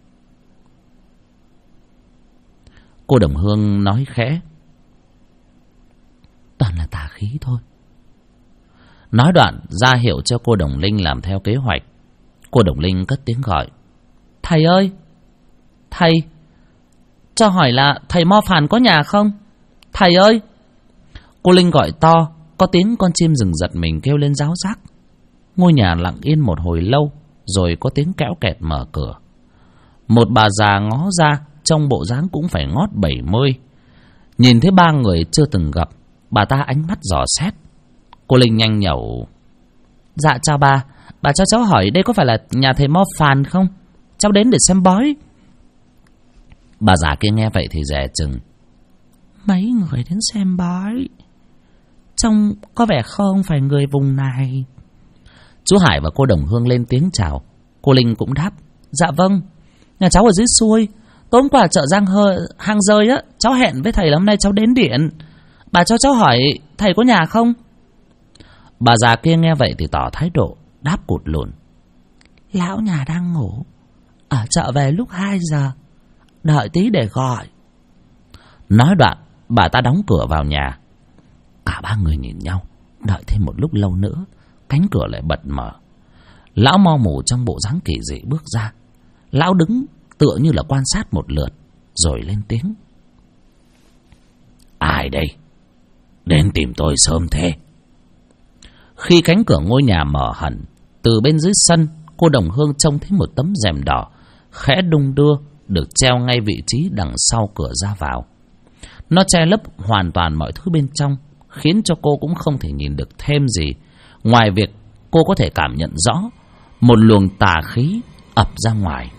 Cô Đồng Hương nói khẽ: "Toàn là tà khí thôi." Nói đoạn ra hiệu cho cô Đồng Linh làm theo kế hoạch. Cô Đồng Linh cất tiếng gọi: "Thầy ơi! Thầy! Cho hỏi là thầy Mo Phàn có nhà không? Thầy ơi!" Cô Linh gọi to, có tiếng con chim rừng giật mình kêu lên ráo rác. Ngôi nhà lặng yên một hồi lâu, rồi có tiếng kéo kẹt mở cửa. Một bà già ngó ra, trông bộ dáng cũng phải ngót 70. Nhìn thấy ba người chưa từng gặp, bà ta ánh mắt dò xét. Cô Linh nhanh nhẩu: "Dạ chào bà cho cháu hỏi đây có phải là nhà thầy Mo Phàn không? Cháu đến để xem bói." Bà già kia nghe vậy thì dè chừng: "Mấy người đến xem bói, trông có vẻ không phải người vùng này." Chú Hải và cô Đồng Hương lên tiếng chào. Cô Linh cũng đáp: "Dạ vâng, nhà cháu ở dưới xuôi. Tối hôm qua chợ hang rơi á, cháu hẹn với thầy là hôm nay cháu đến điện. Bà cho cháu hỏi thầy có nhà không?" Bà già kia nghe vậy thì tỏ thái độ, đáp cụt lùn: "Lão nhà đang ngủ, ở chợ về lúc 2 giờ, đợi tí để gọi." Nói đoạn bà ta đóng cửa vào nhà. Cả ba người nhìn nhau. Đợi thêm một lúc lâu nữa, cánh cửa lại bật mở. Lão Mo Mù trong bộ dáng kỳ dị bước ra. Lão đứng tựa như là quan sát một lượt, rồi lên tiếng: "Ai đây? Đến tìm tôi sớm thế?" Khi cánh cửa ngôi nhà mở hẳn, từ bên dưới sân, cô Đồng Hương trông thấy một tấm rèm đỏ khẽ đung đưa, được treo ngay vị trí đằng sau cửa ra vào. Nó che lấp hoàn toàn mọi thứ bên trong, khiến cho cô cũng không thể nhìn được thêm gì, ngoài việc cô có thể cảm nhận rõ một luồng tà khí ập ra ngoài.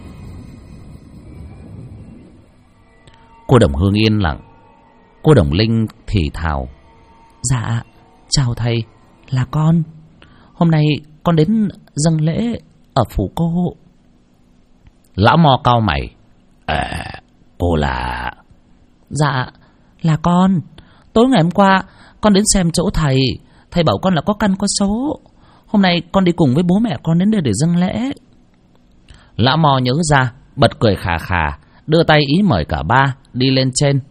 Cô Đồng Hương yên lặng. Cô Đồng Linh thì thào: "Dạ, chào thầy, là con. Hôm nay con đến dâng lễ ở phủ cô." Lão Mo cau mày: Cô là..." "Dạ, là con. Tối ngày hôm qua con đến xem chỗ thầy. Thầy bảo con là có căn có số. Hôm nay con đi cùng với bố mẹ con đến đây để dâng lễ." Lão Mo nhớ ra, bật cười khà khà, đưa tay ý mời cả ba đi lên trên.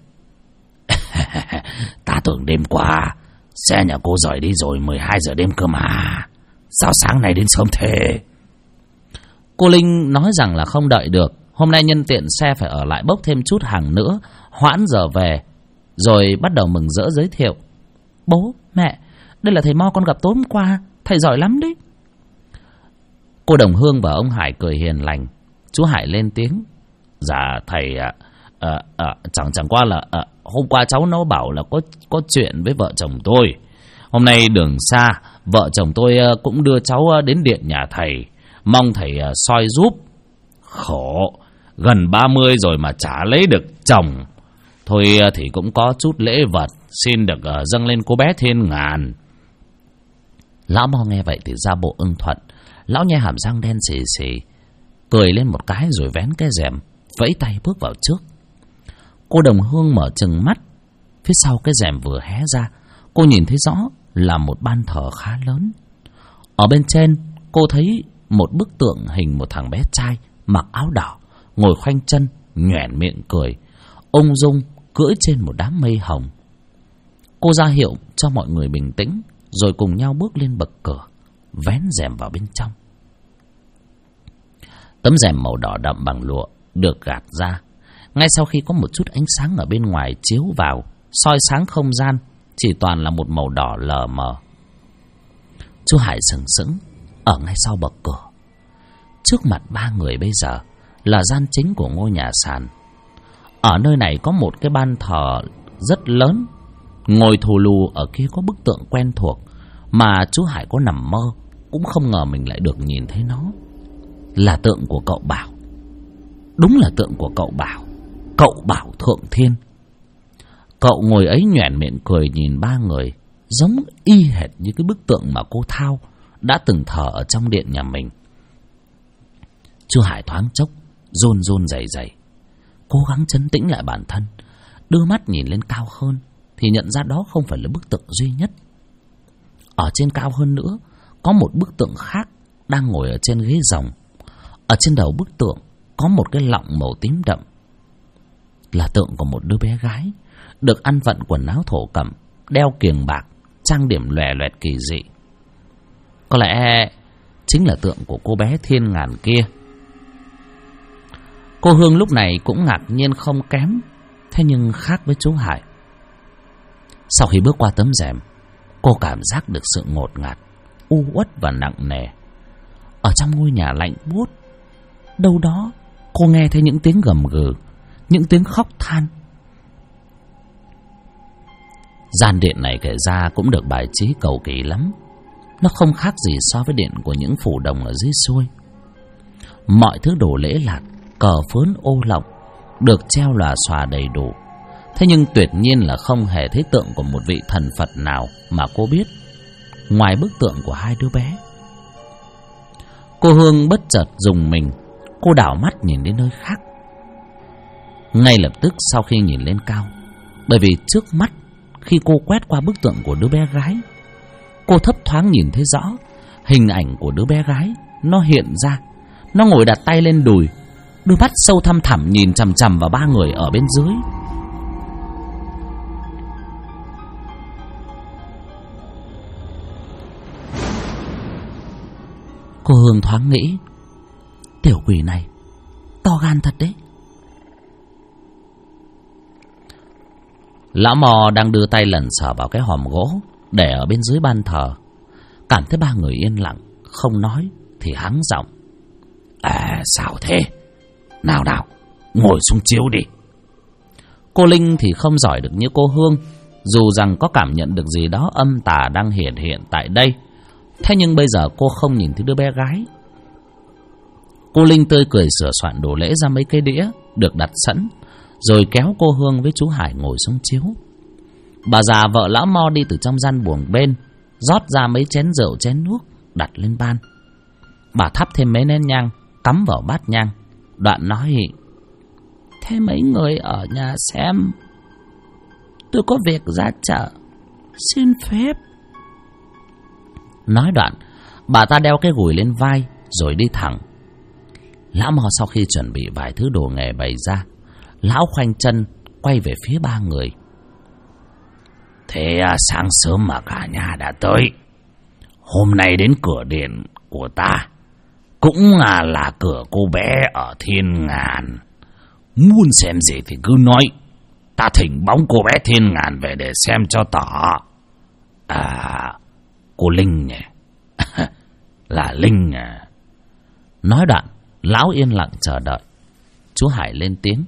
"Ta tưởng đêm qua xe nhà cô rời đi rồi 12 giờ đêm cơ mà. Sao sáng nay đến sớm thế?" Cô Linh nói rằng là không đợi được. Hôm nay nhân tiện xe phải ở lại bốc thêm chút hàng nữa, hoãn giờ về. Rồi bắt đầu mừng rỡ giới thiệu: "Bố, mẹ, đây là thầy Mo con gặp tối hôm qua. Thầy giỏi lắm đấy." Cô Đồng Hương và ông Hải cười hiền lành. Chú Hải lên tiếng: "Dạ thầy chẳng qua là hôm qua cháu nó bảo là có chuyện với vợ chồng tôi. Hôm nay đường xa, vợ chồng tôi cũng đưa cháu đến điện nhà thầy, mong thầy soi giúp. Khổ, gần 30 rồi mà chả lấy được chồng. Thôi thì cũng có chút lễ vật xin được dâng lên cô bé Thiên Ngàn." Lão Mo nghe vậy thì ra bộ ưng thuận. Lão nhe hàm răng đen xì xì, cười lên một cái rồi vén cái rèm, vẫy tay bước vào trước. Cô Đồng Hương mở trừng mắt. Phía sau cái rèm vừa hé ra, cô nhìn thấy rõ là một ban thờ khá lớn. Ở bên trên, cô thấy một bức tượng hình một thằng bé trai mặc áo đỏ, ngồi khoanh chân, nhoẻn miệng cười, ung dung cưỡi trên một đám mây hồng. Cô ra hiệu cho mọi người bình tĩnh, rồi cùng nhau bước lên bậc cửa, vén rèm vào bên trong. Tấm rèm màu đỏ đậm bằng lụa được gạt ra. Ngay sau khi có một chút ánh sáng ở bên ngoài chiếu vào, soi sáng không gian, chỉ toàn là một màu đỏ lờ mờ. Chú Hải sừng sững ở ngay sau bậc cửa. Trước mặt ba người bây giờ là gian chính của ngôi nhà sàn. Ở nơi này có một cái ban thờ rất lớn, ngồi thù lù ở kia có bức tượng quen thuộc mà chú Hải có nằm mơ cũng không ngờ mình lại được nhìn thấy nó. Là tượng của cậu Bảo. Đúng là tượng của cậu Bảo, cậu Bảo Thượng Thiên. Cậu ngồi ấy nhoẻn miệng cười nhìn ba người, giống y hệt như cái bức tượng mà cô Thao đã từng thờ ở trong điện nhà mình. Chú Hải thoáng chốc run run rẩy rẩy, cố gắng trấn tĩnh lại bản thân, đưa mắt nhìn lên cao hơn thì nhận ra đó không phải là bức tượng duy nhất. Ở trên cao hơn nữa có một bức tượng khác đang ngồi ở trên ghế rồng. Ở trên đầu bức tượng có một cái lọng màu tím đậm, là tượng của một đứa bé gái được ăn vận quần áo thổ cẩm, đeo kiềng bạc, trang điểm lòe loẹt kỳ dị. Có lẽ chính là tượng của cô bé Thiên Ngàn kia. Cô Hương lúc này cũng ngạc nhiên không kém, thế nhưng khác với chú Hải. Sau khi bước qua tấm rèm, cô cảm giác được sự ngột ngạt, u uất và nặng nề. Ở trong ngôi nhà lạnh buốt, đâu đó cô nghe thấy những tiếng gầm gừ, những tiếng khóc than. Gian điện này kể ra cũng được bài trí cầu kỳ lắm. Nó không khác gì so với điện của những phủ đồng ở dưới xuôi. Mọi thứ đồ lễ lạt, cờ phớn ô lọng được treo lòa xòa đầy đủ. Thế nhưng tuyệt nhiên là không hề thấy tượng của một vị thần Phật nào mà cô biết, ngoài bức tượng của hai đứa bé. Cô Hương bất chợt rùng mình, cô đảo mắt nhìn đến nơi khác. Ngay lập tức sau khi nhìn lên cao, bởi vì trước mắt khi cô quét qua bức tượng của đứa bé gái, cô thấp thoáng nhìn thấy rõ hình ảnh của đứa bé gái. Nó hiện ra, nó ngồi đặt tay lên đùi, đôi mắt sâu thăm thẳm nhìn chằm chằm vào ba người ở bên dưới. Cô Hương thoáng nghĩ, tiểu quỷ này to gan thật đấy. Lão Mò đang đưa tay lần sờ vào cái hòm gỗ để ở bên dưới ban thờ, cảm thấy ba người yên lặng không nói thì hắng giọng: Sao thế? Nào nào, ngồi xuống chiếu đi. Cô Linh thì không giỏi được như cô Hương, dù rằng có cảm nhận được gì đó âm tà đang hiện hiện tại đây. Thế nhưng bây giờ cô không nhìn thấy đứa bé gái. Cô Linh tươi cười sửa soạn đồ lễ ra mấy cái đĩa được đặt sẵn, rồi kéo cô Hương với chú Hải ngồi xuống chiếu. Bà già vợ lão Mo đi từ trong gian buồng bên, rót ra mấy chén rượu chén nước đặt lên ban. Bà thắp thêm mấy nén nhang cắm vào bát nhang, đoạn nói: Thế mấy người ở nhà xem, tôi có việc ra chợ, xin phép. Nói đoạn, bà ta đeo cái gùi lên vai rồi đi thẳng. Lão Mò sau khi chuẩn bị vài thứ đồ nghề bày ra, lão khoanh chân quay về phía ba người: Thế sáng sớm mà cả nhà đã tới. Hôm nay đến cửa điện của ta, cũng là cửa cô bé ở Thiên Ngàn. Muốn xem gì thì cứ nói, ta thỉnh bóng cô bé Thiên Ngàn về để xem cho tỏ. Cô Linh nhỉ? Là Linh à? Nói đoạn, lão yên lặng chờ đợi. Chú Hải lên tiếng: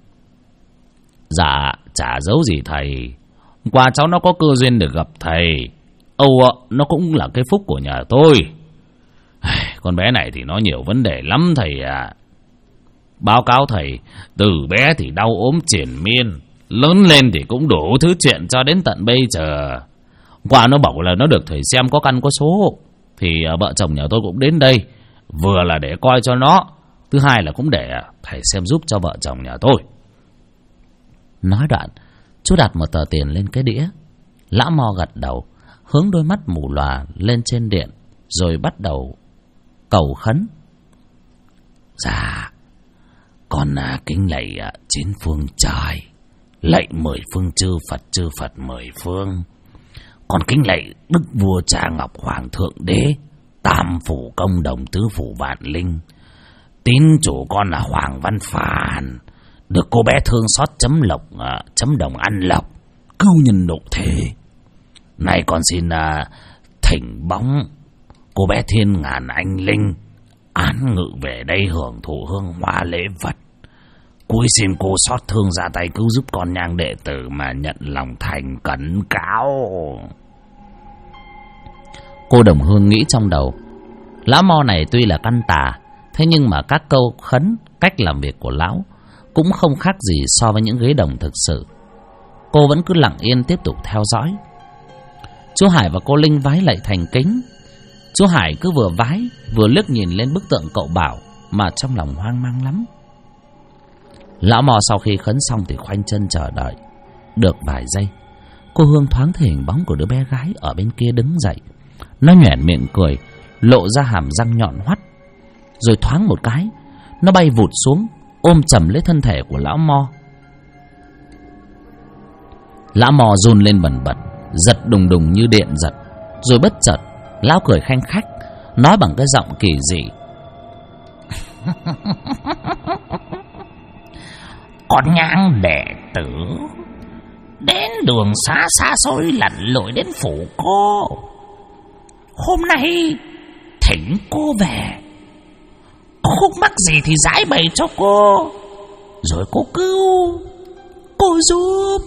Dạ, chả giấu gì thầy. Hôm qua cháu nó có cơ duyên được gặp thầy. Nó cũng là cái phúc của nhà tôi. Con bé này thì nó nhiều vấn đề lắm thầy ạ. Báo cáo thầy, từ bé thì đau ốm triền miên, lớn lên thì cũng đủ thứ chuyện cho đến tận bây giờ. Hôm qua nó bảo là nó được thầy xem có căn có số, thì vợ chồng nhà tôi cũng đến đây, vừa là để coi cho nó, thứ hai là cũng để thầy xem giúp cho vợ chồng nhà tôi. Nói đoạn, chú đặt một tờ tiền lên cái đĩa. Lão Mo gật đầu, hướng đôi mắt mù lòa lên trên điện, rồi bắt đầu cầu khấn: Dạ, con kính lạy chín phương trời, lạy 10 phương chư Phật 10 phương. Con kính lạy Đức Vua Cha Ngọc Hoàng Thượng Đế, Tam Phủ Công Đồng Tứ Phủ Vạn Linh. Tín chủ con là Hoàng Văn Phàn, được cô bé thương xót chấm đồng ăn lộc, cứu nhân độ thế. Nay con xin thỉnh bóng cô bé Thiên Ngàn anh Linh án ngự về đây hưởng thụ hương hoa lễ vật. Cúi xin cô xót thương ra tay cứu giúp con nhang đệ tử mà nhận lòng thành cẩn cáo. Cô Đồng Hương nghĩ trong đầu, lão mo này tuy là căn tà, thế nhưng mà các câu khấn, cách làm việc của lão cũng không khác gì so với những ghế đồng thực sự. Cô vẫn cứ lặng yên tiếp tục theo dõi. Chú Hải và cô Linh vái lạy thành kính. Chú Hải cứ vừa vái vừa liếc nhìn lên bức tượng cậu Bảo mà trong lòng hoang mang lắm. Lão mò sau khi khấn xong thì khoanh chân chờ đợi. Được vài giây, cô Hương thoáng thấy hình bóng của đứa bé gái ở bên kia đứng dậy. Nó nhoẻn miệng cười, lộ ra hàm răng nhọn hoắt. Rồi thoáng một cái, nó bay vụt xuống, ôm chầm lấy thân thể của lão mo. Lão mò run lên bần bật, giật đùng đùng như điện giật. Rồi bất chợt, lão cười khanh khách, nói bằng cái giọng kỳ dị: Con nhang đệ tử đến đường xa xa xôi lặn lội đến phủ cô. Hôm nay thỉnh cô về, có khúc mắc gì thì giải bày cho cô, rồi cô cứu, cô giúp.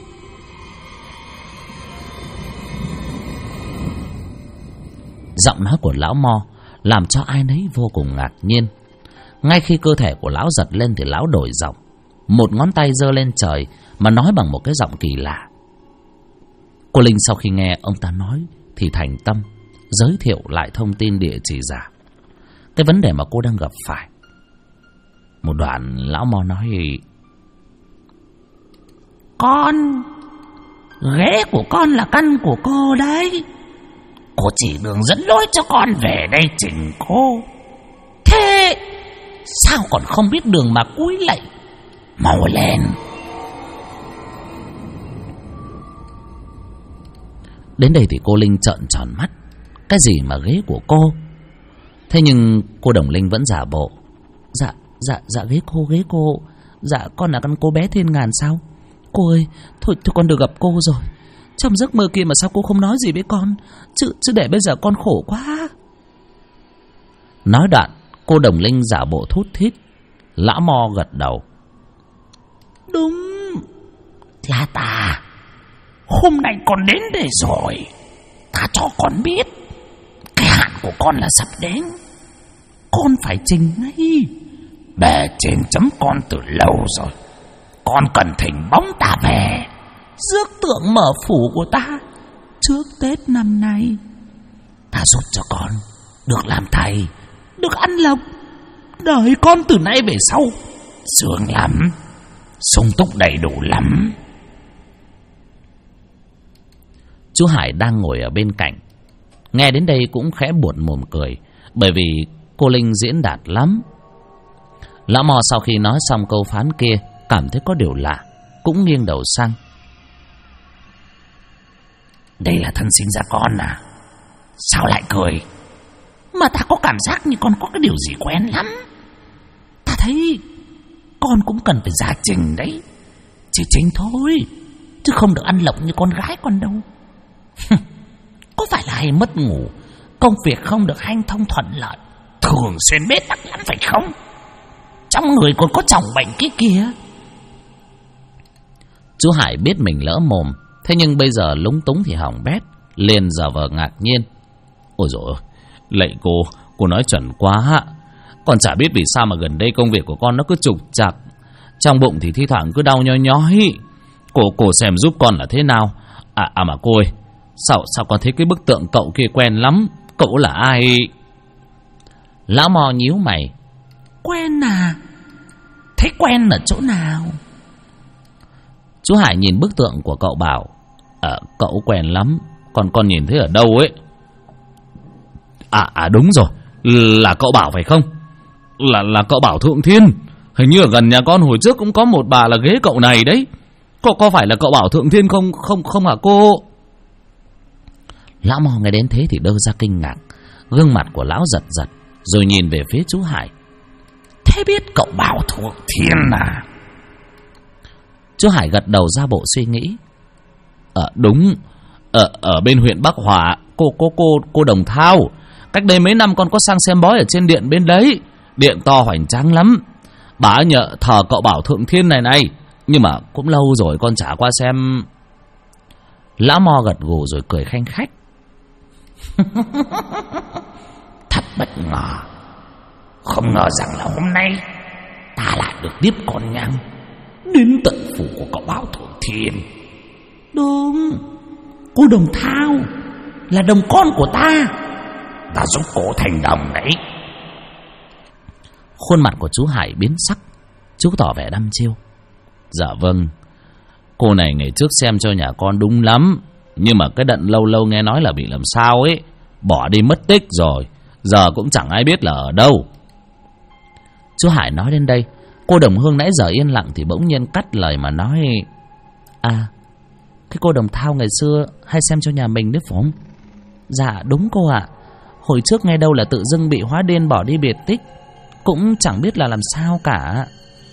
Giọng nói của lão mo làm cho ai nấy vô cùng ngạc nhiên. Ngay khi cơ thể của lão giật lên thì lão đổi giọng, một ngón tay giơ lên trời mà nói bằng một cái giọng kỳ lạ. Cô Linh sau khi nghe ông ta nói thì thành tâm giới thiệu lại thông tin địa chỉ giả, cái vấn đề mà cô đang gặp phải. Một đoạn lão mo nói: Con, ghế của con là căn của cô đấy. Cô chỉ đường dẫn lối cho con về đây trình cô. Thế sao còn không biết đường mà cúi lạy? Mau lên. Đến đây thì cô Linh trợn tròn mắt. Cái gì mà ghế của cô? Thế nhưng cô Đồng Linh vẫn giả bộ: Dạ ghế cô. Dạ con là con cô bé Thiên Ngàn sao? Cô ơi, thôi con được gặp cô rồi. Trong giấc mơ kia mà sao cô không nói gì với con? Chứ để bây giờ con khổ quá. Nói đoạn, cô Đồng Linh giả bộ thút thít. Lão mo gật đầu: Đúng là ta. Hôm nay con đến đây rồi, ta cho con biết cái hạn của con là sắp đến. Con phải trình ngay. Bề trên chấm con từ lâu rồi. Con cần thỉnh bóng ta về rước tượng mở phủ của ta trước Tết năm nay. Ta giúp cho con được làm thầy, được ăn lộc. Đời con từ nay về sau sướng lắm, sung túc đầy đủ lắm. Chú Hải đang ngồi ở bên cạnh, nghe đến đây cũng khẽ buột mồm cười, bởi vì cô Linh diễn đạt lắm. Lão mò sau khi nói xong câu phán kia cảm thấy có điều lạ, cũng nghiêng đầu sang: Đây là thân sinh ra con à? Sao lại cười? Mà ta có cảm giác như con có cái điều gì quen lắm. Ta thấy con cũng cần phải gia trình đấy. Chỉ trình thôi, chứ không được ăn lộc như con gái con đâu. Có phải là hay mất ngủ, công việc không được hanh thông thuận lợi, thường xuyên bế tắc lắm phải không? Trong người còn có chồng bệnh kia kìa. Chú Hải biết mình lỡ mồm, thế nhưng bây giờ lúng túng thì hỏng bét, liền giả vờ ngạc nhiên: Ôi dồi ôi, lạy cô nói chuẩn quá. Con chả biết vì sao mà gần đây công việc của con nó cứ trục trặc, trong bụng thì thi thoảng cứ đau nhói nhói. Cô xem giúp con là thế nào. Mà cô ơi, sao con thấy cái bức tượng cậu kia quen lắm? Cậu là ai? Lão mò nhíu mày: Quen à? Thế quen ở chỗ nào? Chú Hải nhìn bức tượng của cậu bảo: Cậu quen lắm. Con nhìn thấy ở đâu ấy? Đúng rồi, là cậu Bảo phải không? Là cậu Bảo Thượng Thiên. Hình như ở gần nhà con hồi trước cũng có một bà là ghế cậu này đấy. Có phải là cậu Bảo Thượng Thiên không hả cô? Lão mò nghe đến thế thì đơ ra kinh ngạc, gương mặt của lão giật giật, rồi nhìn về phía chú Hải: Thế biết cậu Bảo Thượng Thiên à? Chú Hải gật đầu ra bộ suy nghĩ: Đúng. Ở bên huyện Bắc Hòa, cô Đồng Thao. Cách đây mấy năm con có sang xem bói ở trên điện bên đấy. Điện to hoành tráng lắm. Bà nhờ thờ cậu Bảo Thượng Thiên này, nhưng mà cũng lâu rồi con chả qua xem. Lão Mo gật gù rồi cười khanh khách. Thật bất ngờ, không ngờ rằng là hôm nay ta lại được tiếp con nhang đến tận phủ của cậu Bảo Thượng Thiên. Đúng, cô Đồng Thao là đồng con của ta. Ta giúp cô thành đồng đấy. Khuôn mặt của chú Hải biến sắc. Chú tỏ vẻ đăm chiêu. Dạ vâng, cô này ngày trước xem cho nhà con đúng lắm, nhưng mà cái đận lâu lâu nghe nói là bị làm sao ấy, bỏ đi mất tích rồi, giờ cũng chẳng ai biết là ở đâu. Chú Hải nói đến đây, cô Đồng Hương nãy giờ yên lặng thì bỗng nhiên cắt lời mà nói: À, cái cô Đồng Thao ngày xưa hay xem cho nhà mình đấy phải không? Dạ đúng cô ạ. Hồi trước nghe đâu là tự dưng bị hóa điên bỏ đi biệt tích, cũng chẳng biết là làm sao cả.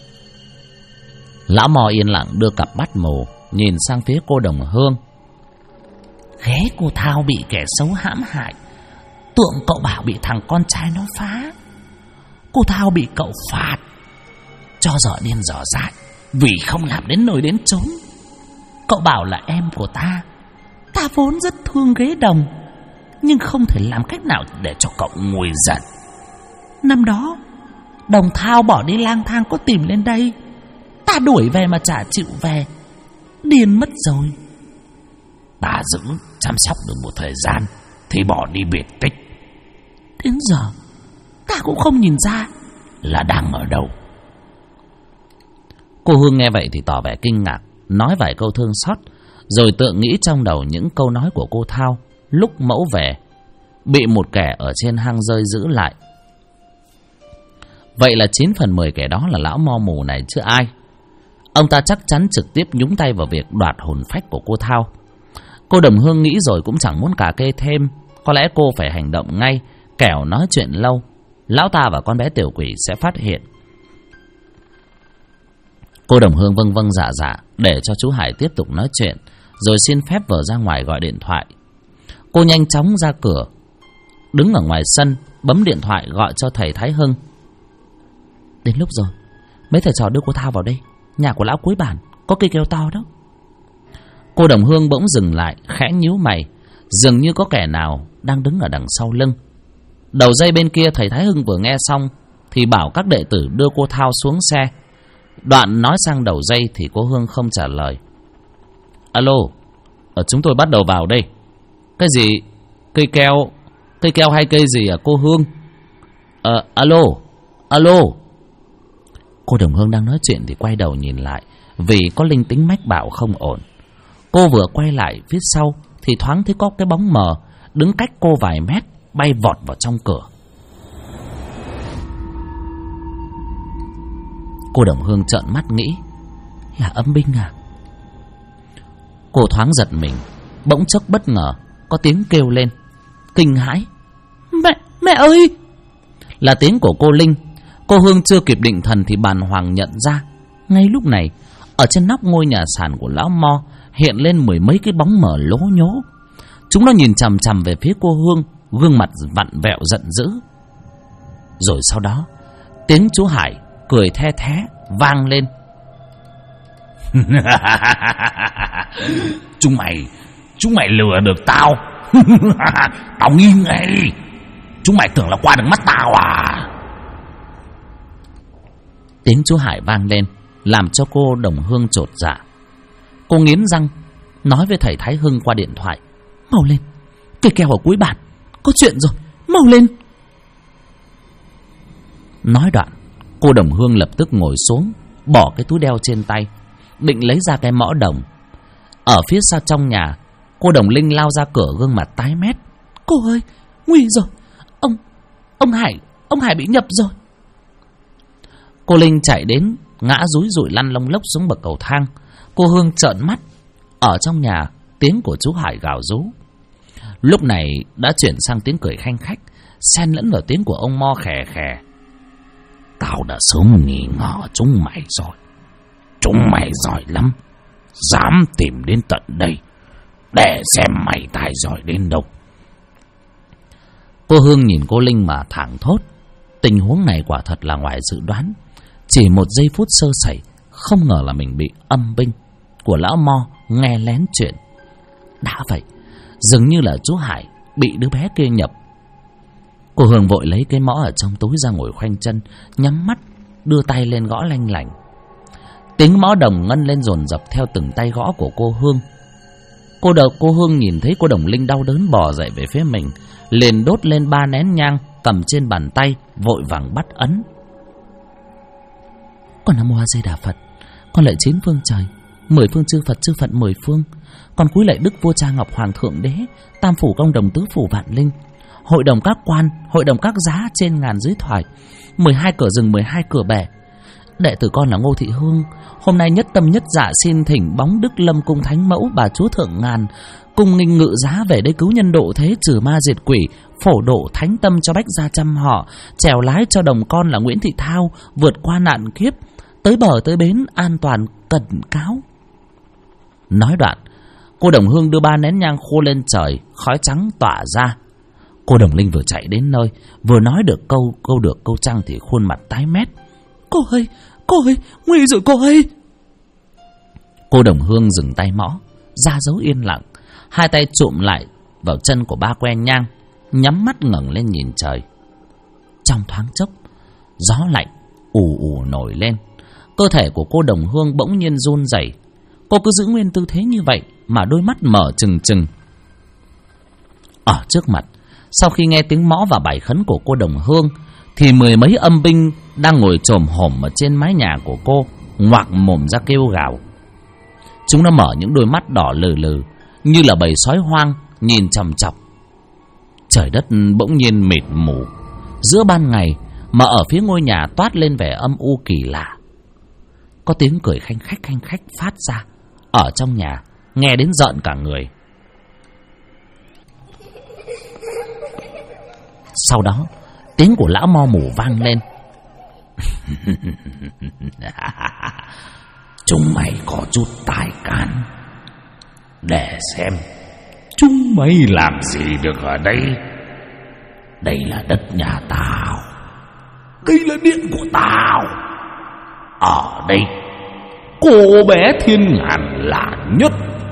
Lão Mò yên lặng đưa cặp mắt mù nhìn sang phía cô Đồng Hương. Ghế cô Thao bị kẻ xấu hãm hại, tượng cậu Bảo bị thằng con trai nó phá. Cô Thao bị cậu phạt cho dở điên dở dại vì không làm đến nơi đến chốn. Cậu Bảo là em của ta, ta vốn rất thương ghế Đồng, nhưng không thể làm cách nào để cho cậu nguôi giận. Năm đó Đồng Thao bỏ đi lang thang có tìm lên đây, ta đuổi về mà chả chịu về, điên mất rồi. Ta giữ chăm sóc được một thời gian thì bỏ đi biệt tích. Đến giờ ta cũng không nhìn ra là đang ở đâu. Cô Hương nghe vậy thì tỏ vẻ kinh ngạc, nói vài câu thương xót, rồi tự nghĩ trong đầu những câu nói của cô Thao lúc mẫu về, bị một kẻ ở trên hang rơi giữ lại. Vậy là 9 phần 10 kẻ đó là lão mo mù này chứ ai. Ông ta chắc chắn trực tiếp nhúng tay vào việc đoạt hồn phách của cô Thao. Cô Đồng Hương nghĩ rồi cũng chẳng muốn cà kê thêm, có lẽ cô phải hành động ngay, kẻo nói chuyện lâu lão ta và con bé tiểu quỷ sẽ phát hiện. Cô Đồng Hương vâng vâng dạ dạ để cho chú Hải tiếp tục nói chuyện, rồi xin phép vợ ra ngoài gọi điện thoại. Cô nhanh chóng ra cửa, đứng ở ngoài sân bấm điện thoại gọi cho thầy Thái Hưng. Đến lúc rồi, mấy thầy trò đưa cô Thao vào đây, nhà của lão cuối bản có cây keo to đó. Cô Đồng Hương bỗng dừng lại, khẽ nhíu mày, dường như có kẻ nào đang đứng ở đằng sau lưng. Đầu dây bên kia thầy Thái Hưng vừa nghe xong thì bảo các đệ tử đưa cô Thao xuống xe. Đoạn nói sang đầu dây thì cô Hương không trả lời. Alo, chúng tôi bắt đầu vào đây. Cái gì? Cây keo hay cây gì à cô Hương? Alo. Cô Đồng Hương đang nói chuyện thì quay đầu nhìn lại, vì có linh tính mách bảo không ổn. Cô vừa quay lại phía sau thì thoáng thấy có cái bóng mờ đứng cách cô vài mét bay vọt vào trong cửa. Cô Đồng Hương trợn mắt nghĩ, là âm binh à? Cô thoáng giật mình, bỗng chốc bất ngờ có tiếng kêu lên kinh hãi. Mẹ ơi! Là tiếng của cô Linh. Cô Hương chưa kịp định thần thì bàng hoàng nhận ra, ngay lúc này ở trên nóc ngôi nhà sàn của lão Mo hiện lên 10 mấy cái bóng mờ lố nhố. Chúng nó nhìn chằm chằm về phía cô Hương, gương mặt vặn vẹo giận dữ. Rồi sau đó tiếng chú Hải cười the thé vang lên. Chúng mày lừa được tao. Tao nghi ngay. Chúng mày tưởng là qua được mắt tao à? Tiếng chú Hải vang lên làm cho cô Đồng Hương chột dạ. Cô nghiến răng nói với thầy Thái Hưng qua điện thoại: Mau lên, cây keo ở cuối bản có chuyện rồi, mau lên. Nói đoạn cô Đồng Hương lập tức ngồi xuống, bỏ cái túi đeo trên tay, định lấy ra cái mõ đồng. Ở phía sau trong nhà, cô Đồng Linh lao ra cửa gương mặt tái mét. Cô ơi, nguy rồi, ông Hải bị nhập rồi. Cô Linh chạy đến, ngã rúi rụi lăn lông lốc xuống bậc cầu thang. Cô Hương trợn mắt. Ở trong nhà, tiếng của chú Hải gào rú lúc này đã chuyển sang tiếng cười khanh khách, xen lẫn vào tiếng của ông Mo khè khè. Tao đã sớm nghi ngờ chúng mày rồi. Chúng mày giỏi lắm, dám tìm đến tận đây để xem mày tài giỏi đến đâu. Cô Hương nhìn cô Linh mà thảng thốt. Tình huống này quả thật là ngoài dự đoán. Chỉ một giây phút sơ sẩy, không ngờ là mình bị âm binh của lão Mo nghe lén chuyện. Đã vậy, dường như là chú Hải bị đứa bé kia nhập. Cô Hương vội lấy cái mõ ở trong túi ra ngồi khoanh chân, nhắm mắt, đưa tay lên gõ lanh lảnh. Tiếng mõ đồng ngân lên dồn dập theo từng tay gõ của cô Hương. Cô Hương nhìn thấy cô Đồng Linh đau đớn bò dậy về phía mình, liền đốt lên 3 nén nhang cầm trên bàn tay, vội vàng bắt ấn. Con Nam Mô A Di Đà Phật, con lạy 9 phương trời, 10 phương chư Phật chư Phận 10 phương, con cúi lạy Đức Vua Cha Ngọc Hoàng Thượng Đế, Tam Phủ Công Đồng Tứ Phủ Vạn Linh, hội đồng các quan, hội đồng các giá trên ngàn dưới thoại, 12 cửa rừng 12 cửa bể. Đệ tử con là Ngô Thị Hương, hôm nay nhất tâm nhất dạ xin thỉnh bóng Đức Lâm Cung Thánh Mẫu Bà Chúa Thượng Ngàn cùng nghinh ngự giá về đây cứu nhân độ thế, trừ ma diệt quỷ, phổ độ thánh tâm cho bách gia trăm họ, chèo lái cho đồng con là Nguyễn Thị Thao vượt qua nạn kiếp, tới bờ tới bến an toàn cẩn cáo. Nói đoạn, cô Đồng Hương đưa 3 nén nhang khô lên trời, khói trắng tỏa ra. Cô Đồng Linh vừa chạy đến nơi, vừa nói được câu được câu trăng thì khuôn mặt tái mét. Cô ơi, nguy rồi cô ơi. Cô Đồng Hương dừng tay mõ, ra dấu yên lặng, hai tay chụm lại vào chân của 3 que nhang, nhắm mắt ngẩng lên nhìn trời. Trong thoáng chốc, gió lạnh ù ù nổi lên, cơ thể của cô Đồng Hương bỗng nhiên run rẩy. Cô cứ giữ nguyên tư thế như vậy mà đôi mắt mở trừng trừng. Ở trước mặt, sau khi nghe tiếng mõ và bài khấn của cô Đồng Hương, thì 10 mấy âm binh đang ngồi chồm hổm ở trên mái nhà của cô, ngoạc mồm ra kêu gào. Chúng nó mở những đôi mắt đỏ lừ lừ như là bầy sói hoang nhìn chằm chọc. Trời đất bỗng nhiên mịt mù giữa ban ngày, mà ở phía ngôi nhà toát lên vẻ âm u kỳ lạ. Có tiếng cười khanh khách phát ra ở trong nhà, nghe đến rợn cả người. Sau đó, tiếng của lão Mo Mù vang lên. Chúng mày có chút tài can, để xem chúng mày làm gì được ở đây. Đây là đất nhà tao, đây là điện của tao. Ở đây cô bé Thiên Ngàn là nhất.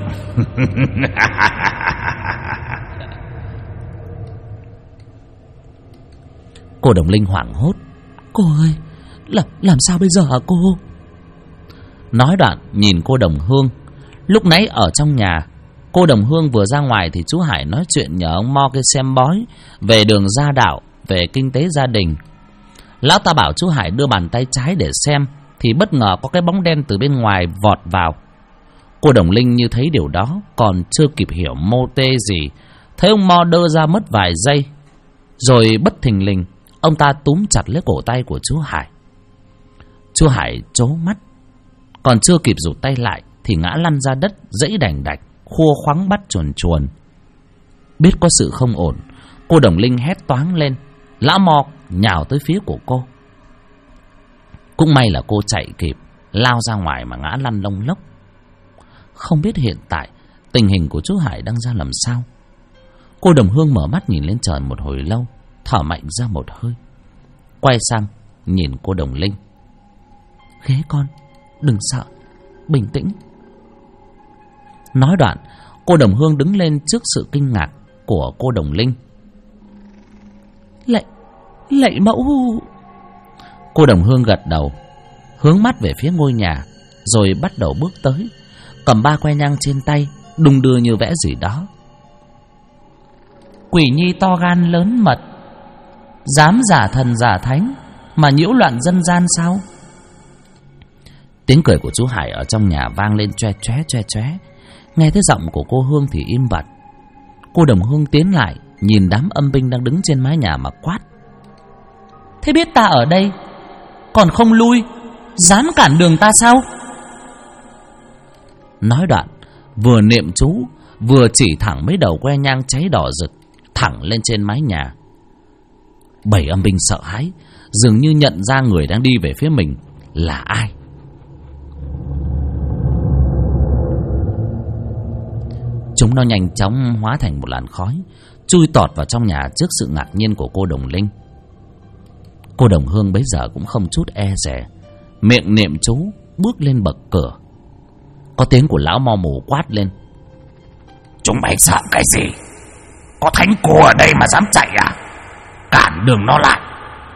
Cô Đồng Linh hoảng hốt. Cô ơi, làm sao bây giờ hả cô? Nói đoạn nhìn cô Đồng Hương. Lúc nãy ở trong nhà, cô Đồng Hương vừa ra ngoài thì chú Hải nói chuyện nhờ ông Mo kia xem bói về đường gia đạo, về kinh tế gia đình. Lão ta bảo chú Hải đưa bàn tay trái để xem, thì bất ngờ có cái bóng đen từ bên ngoài vọt vào. Cô Đồng Linh như thấy điều đó, còn chưa kịp hiểu mô tê gì, thấy ông Mo đơ ra mất vài giây, rồi bất thình lình ông ta túm chặt lấy cổ tay của chú Hải. Chú Hải trố mắt, còn chưa kịp rụt tay lại thì ngã lăn ra đất, dãy đành đạch, khua khoắng bắt chuồn chuồn. Biết có sự không ổn, cô Đồng Linh hét toáng lên. Lão Mo nhào tới phía của cô. Cũng may là cô chạy kịp, lao ra ngoài mà ngã lăn lông lốc. Không biết hiện tại tình hình của chú Hải đang ra làm sao. Cô Đồng Hương mở mắt nhìn lên trời một hồi lâu, thở mạnh ra một hơi, quay sang nhìn cô Đồng Linh. Ghế con, đừng sợ, bình tĩnh. Nói đoạn, cô Đồng Hương đứng lên trước sự kinh ngạc của cô Đồng Linh. Lạy mẫu. Cô Đồng Hương gật đầu, hướng mắt về phía ngôi nhà, rồi bắt đầu bước tới, cầm 3 que nhang trên tay, đung đưa như vẽ gì đó. Quỷ nhi to gan lớn mật, dám giả thần giả thánh mà nhiễu loạn dân gian sao? Tiếng cười của chú Hải ở trong nhà vang lên choe choé. Nghe thấy giọng của cô Hương thì im bặt. Cô Đồng Hương tiến lại, nhìn đám âm binh đang đứng trên mái nhà mà quát. Thế biết ta ở đây còn không lui, dám cản đường ta sao? Nói đoạn, vừa niệm chú, vừa chỉ thẳng mấy đầu que nhang cháy đỏ rực thẳng lên trên mái nhà. 7 âm binh sợ hãi, dường như nhận ra người đang đi về phía mình là ai. Chúng nó nhanh chóng hóa thành một làn khói, chui tọt vào trong nhà trước sự ngạc nhiên của cô Đồng Linh. Cô Đồng Hương bấy giờ cũng không chút e dè, miệng niệm chú, bước lên bậc cửa. Có tiếng của lão mo mù quát lên: Chúng mày sợ cái gì? Có thánh cô ở đây mà dám chạy à? Cản đường nó lại.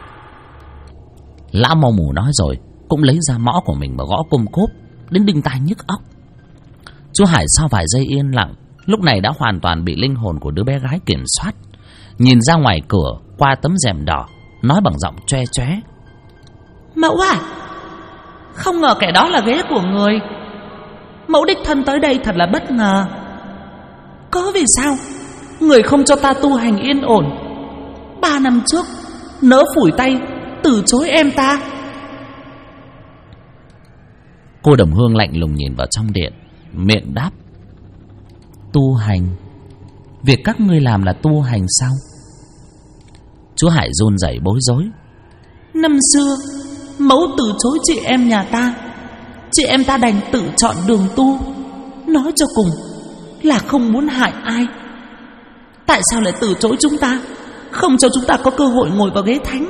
Lão mo mù nói rồi cũng lấy ra mõ của mình mà gõ côm cốp đến đinh tai nhức óc. Chú Hải sau vài giây yên lặng, lúc này đã hoàn toàn bị linh hồn của đứa bé gái kiểm soát. Nhìn ra ngoài cửa qua tấm rèm đỏ, nói bằng giọng choe choé: Mẫu à, không ngờ kẻ đó là ghế của người. Mẫu đích thân tới đây thật là bất ngờ. Cớ vì sao người không cho ta tu hành yên ổn? 3 năm trước nỡ phủi tay từ chối em ta. Cô Đồng Hương lạnh lùng nhìn vào trong điện, miệng đáp: Tu hành? Việc các ngươi làm là tu hành sao? Chú Hải run rẩy bối rối: Năm xưa mẫu từ chối chị em nhà ta, chị em ta đành tự chọn đường tu. Nói cho cùng là không muốn hại ai. Tại sao lại từ chối chúng ta, không cho chúng ta có cơ hội ngồi vào ghế thánh?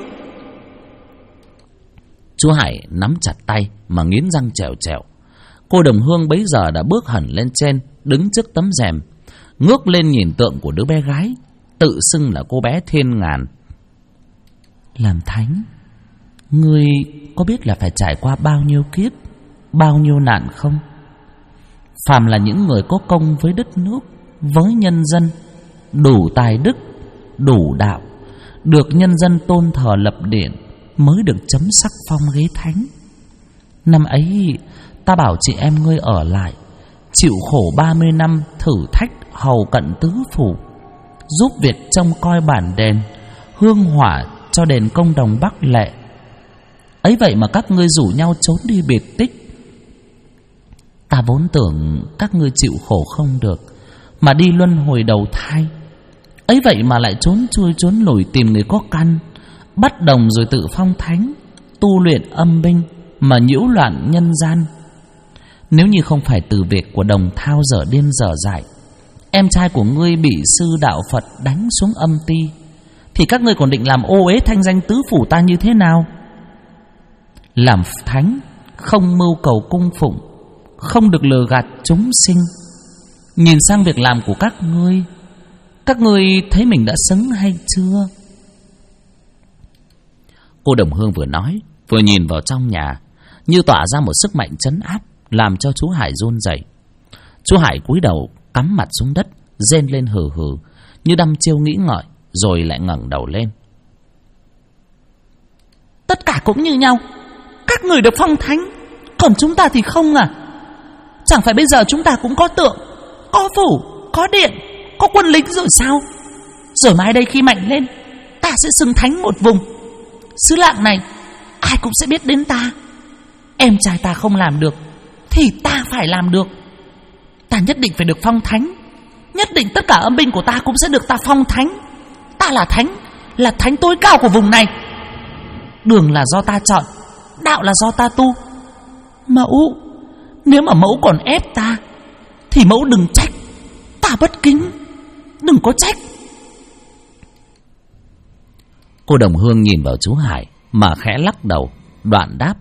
Chú Hải nắm chặt tay mà nghiến răng trèo trèo. Cô Đồng Hương bấy giờ đã bước hẳn lên trên, đứng trước tấm rèm, ngước lên nhìn tượng của đứa bé gái tự xưng là cô bé Thiên Ngàn. Làm thánh, ngươi có biết là phải trải qua bao nhiêu kiếp, bao nhiêu nạn không? Phàm là những người có công với đất nước, với nhân dân, đủ tài đức, đủ đạo, được nhân dân tôn thờ lập điện, mới được chấm sắc phong ghế thánh. Năm ấy ta bảo chị em ngươi ở lại, chịu khổ 30 năm thử thách hầu cận tứ phủ, giúp việc trông coi bản đền, hương hỏa cho đền công đồng Bắc Lệ. Ấy vậy mà các ngươi rủ nhau trốn đi biệt tích. Ta vốn tưởng các ngươi chịu khổ không được mà đi luân hồi đầu thai. Ấy vậy mà lại trốn chui trốn lủi tìm người có căn, bắt đồng rồi tự phong thánh, tu luyện âm binh mà nhiễu loạn nhân gian. Nếu như không phải từ việc của Đồng Thao dở điên dở dại, em trai của ngươi bị sư đạo Phật đánh xuống âm ti, thì các ngươi còn định làm ô uế thanh danh tứ phủ ta như thế nào? Làm thánh không mưu cầu cung phụng, không được lừa gạt chúng sinh. Nhìn sang việc làm của các ngươi thấy mình đã xứng hay chưa? Cô Đồng Hương vừa nói vừa nhìn vào trong nhà, như tỏa ra một sức mạnh trấn áp, làm cho chú Hải run rẩy. Chú Hải cúi đầu cắm mặt xuống đất, rên lên hừ hừ như đăm chiêu nghĩ ngợi, rồi lại ngẩng đầu lên. Tất cả cũng như nhau, các người được phong thánh, còn chúng ta thì không à? Chẳng phải bây giờ chúng ta cũng có tượng, có phủ, có điện, có quân lính rồi sao? Rồi mai đây khi mạnh lên, ta sẽ xưng thánh một vùng. Xứ Lạng này ai cũng sẽ biết đến ta. Em trai ta không làm được thì ta phải làm được. Ta nhất định phải được phong thánh. Nhất định tất cả âm binh của ta cũng sẽ được ta phong thánh. Ta là thánh tối cao của vùng này. Đường là do ta chọn, đạo là do ta tu. Mẫu, nếu mà mẫu còn ép ta thì mẫu đừng trách. Ta bất kính, đừng có trách. Cô Đồng Hương nhìn vào chú Hải mà khẽ lắc đầu, đoạn đáp: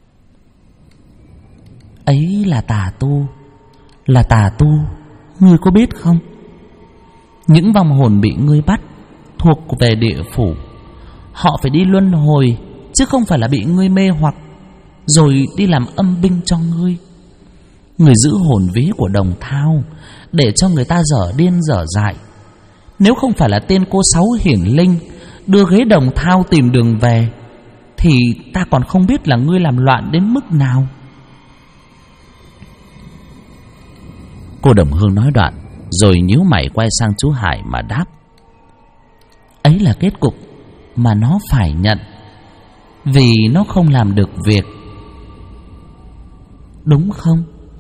Ấy là tà tu, là tà tu, ngươi có biết không? Những vong hồn bị ngươi bắt thuộc về địa phủ, họ phải đi luân hồi, chứ không phải là bị ngươi mê hoặc rồi đi làm âm binh cho ngươi. Người giữ hồn vía của Đồng Thao để cho người ta dở điên dở dại. Nếu không phải là tên cô Sáu hiển linh đưa ghế Đồng Thao tìm đường về, thì ta còn không biết là ngươi làm loạn đến mức nào. Cô Đồng Hương nói đoạn rồi nhíu mày quay sang chú Hải mà đáp: Ấy là kết cục mà nó phải nhận, vì nó không làm được việc, đúng không?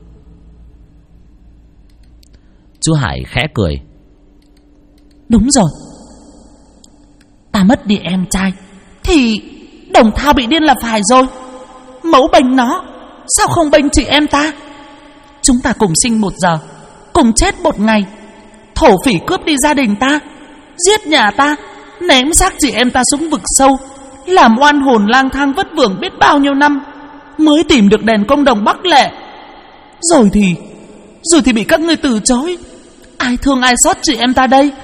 Chú Hải khẽ cười: Đúng rồi. Ta mất đi em trai thì Đồng Thao bị điên là phải rồi. Mẫu bênh nó, sao không bênh chị em ta? Chúng ta cùng sinh một giờ, cùng chết một ngày. Thổ phỉ cướp đi gia đình ta, giết nhà ta, ném xác chị em ta xuống vực sâu, làm oan hồn lang thang vất vưởng biết bao nhiêu năm. mới tìm được đèn công đồng Bắc Lệ. Rồi thì bị các ngươi từ chối. Ai thương ai xót chị em ta đây?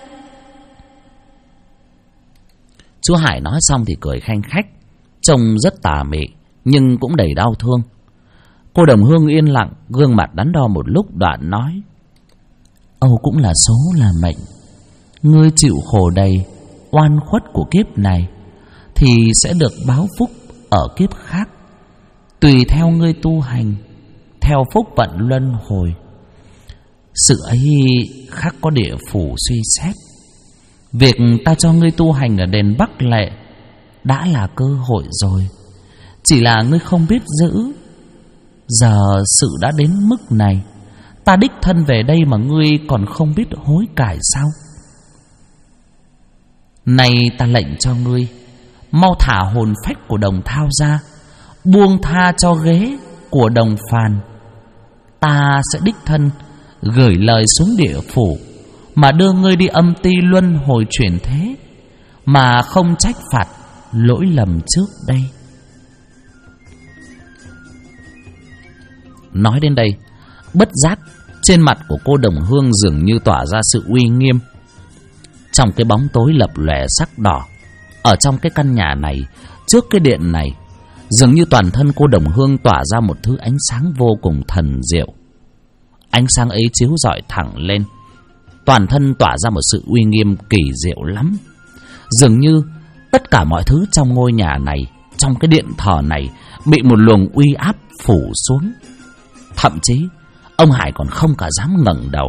Chú Hải nói xong thì cười khanh khách, trông rất tà mị nhưng cũng đầy đau thương. Cô Đồng Hương yên lặng, gương mặt đắn đo một lúc, đoạn nói: Âu cũng là số là mệnh. Ngươi chịu khổ đầy oan khuất của kiếp này thì sẽ được báo phúc ở kiếp khác. Tùy theo ngươi tu hành, theo phúc vận luân hồi. Sự ấy khắc có địa phủ suy xét. Việc ta cho ngươi tu hành ở đền Bắc Lệ đã là cơ hội rồi, chỉ là ngươi không biết giữ. Giờ sự đã đến mức này, ta đích thân về đây mà ngươi còn không biết hối cải sao? Nay ta lệnh cho ngươi mau thả hồn phách của Đồng Thao ra, buông tha cho ghế của Đồng Phàn. Ta sẽ đích thân gửi lời xuống địa phủ mà đưa ngươi đi âm ti luân hồi chuyển thế, mà không trách phạt lỗi lầm trước đây. Nói đến đây, bất giác trên mặt của cô Đồng Hương dường như tỏa ra sự uy nghiêm. Trong cái bóng tối lập lòe sắc đỏ, ở trong cái căn nhà này, trước cái điện này, dường như toàn thân cô Đồng Hương tỏa ra một thứ ánh sáng vô cùng thần diệu. Ánh sáng ấy chiếu rọi thẳng lên, toàn thân tỏa ra một sự uy nghiêm kỳ diệu lắm. Dường như tất cả mọi thứ trong ngôi nhà này, trong cái điện thờ này, bị một luồng uy áp phủ xuống. Thậm chí ông Hải còn không cả dám ngẩng đầu.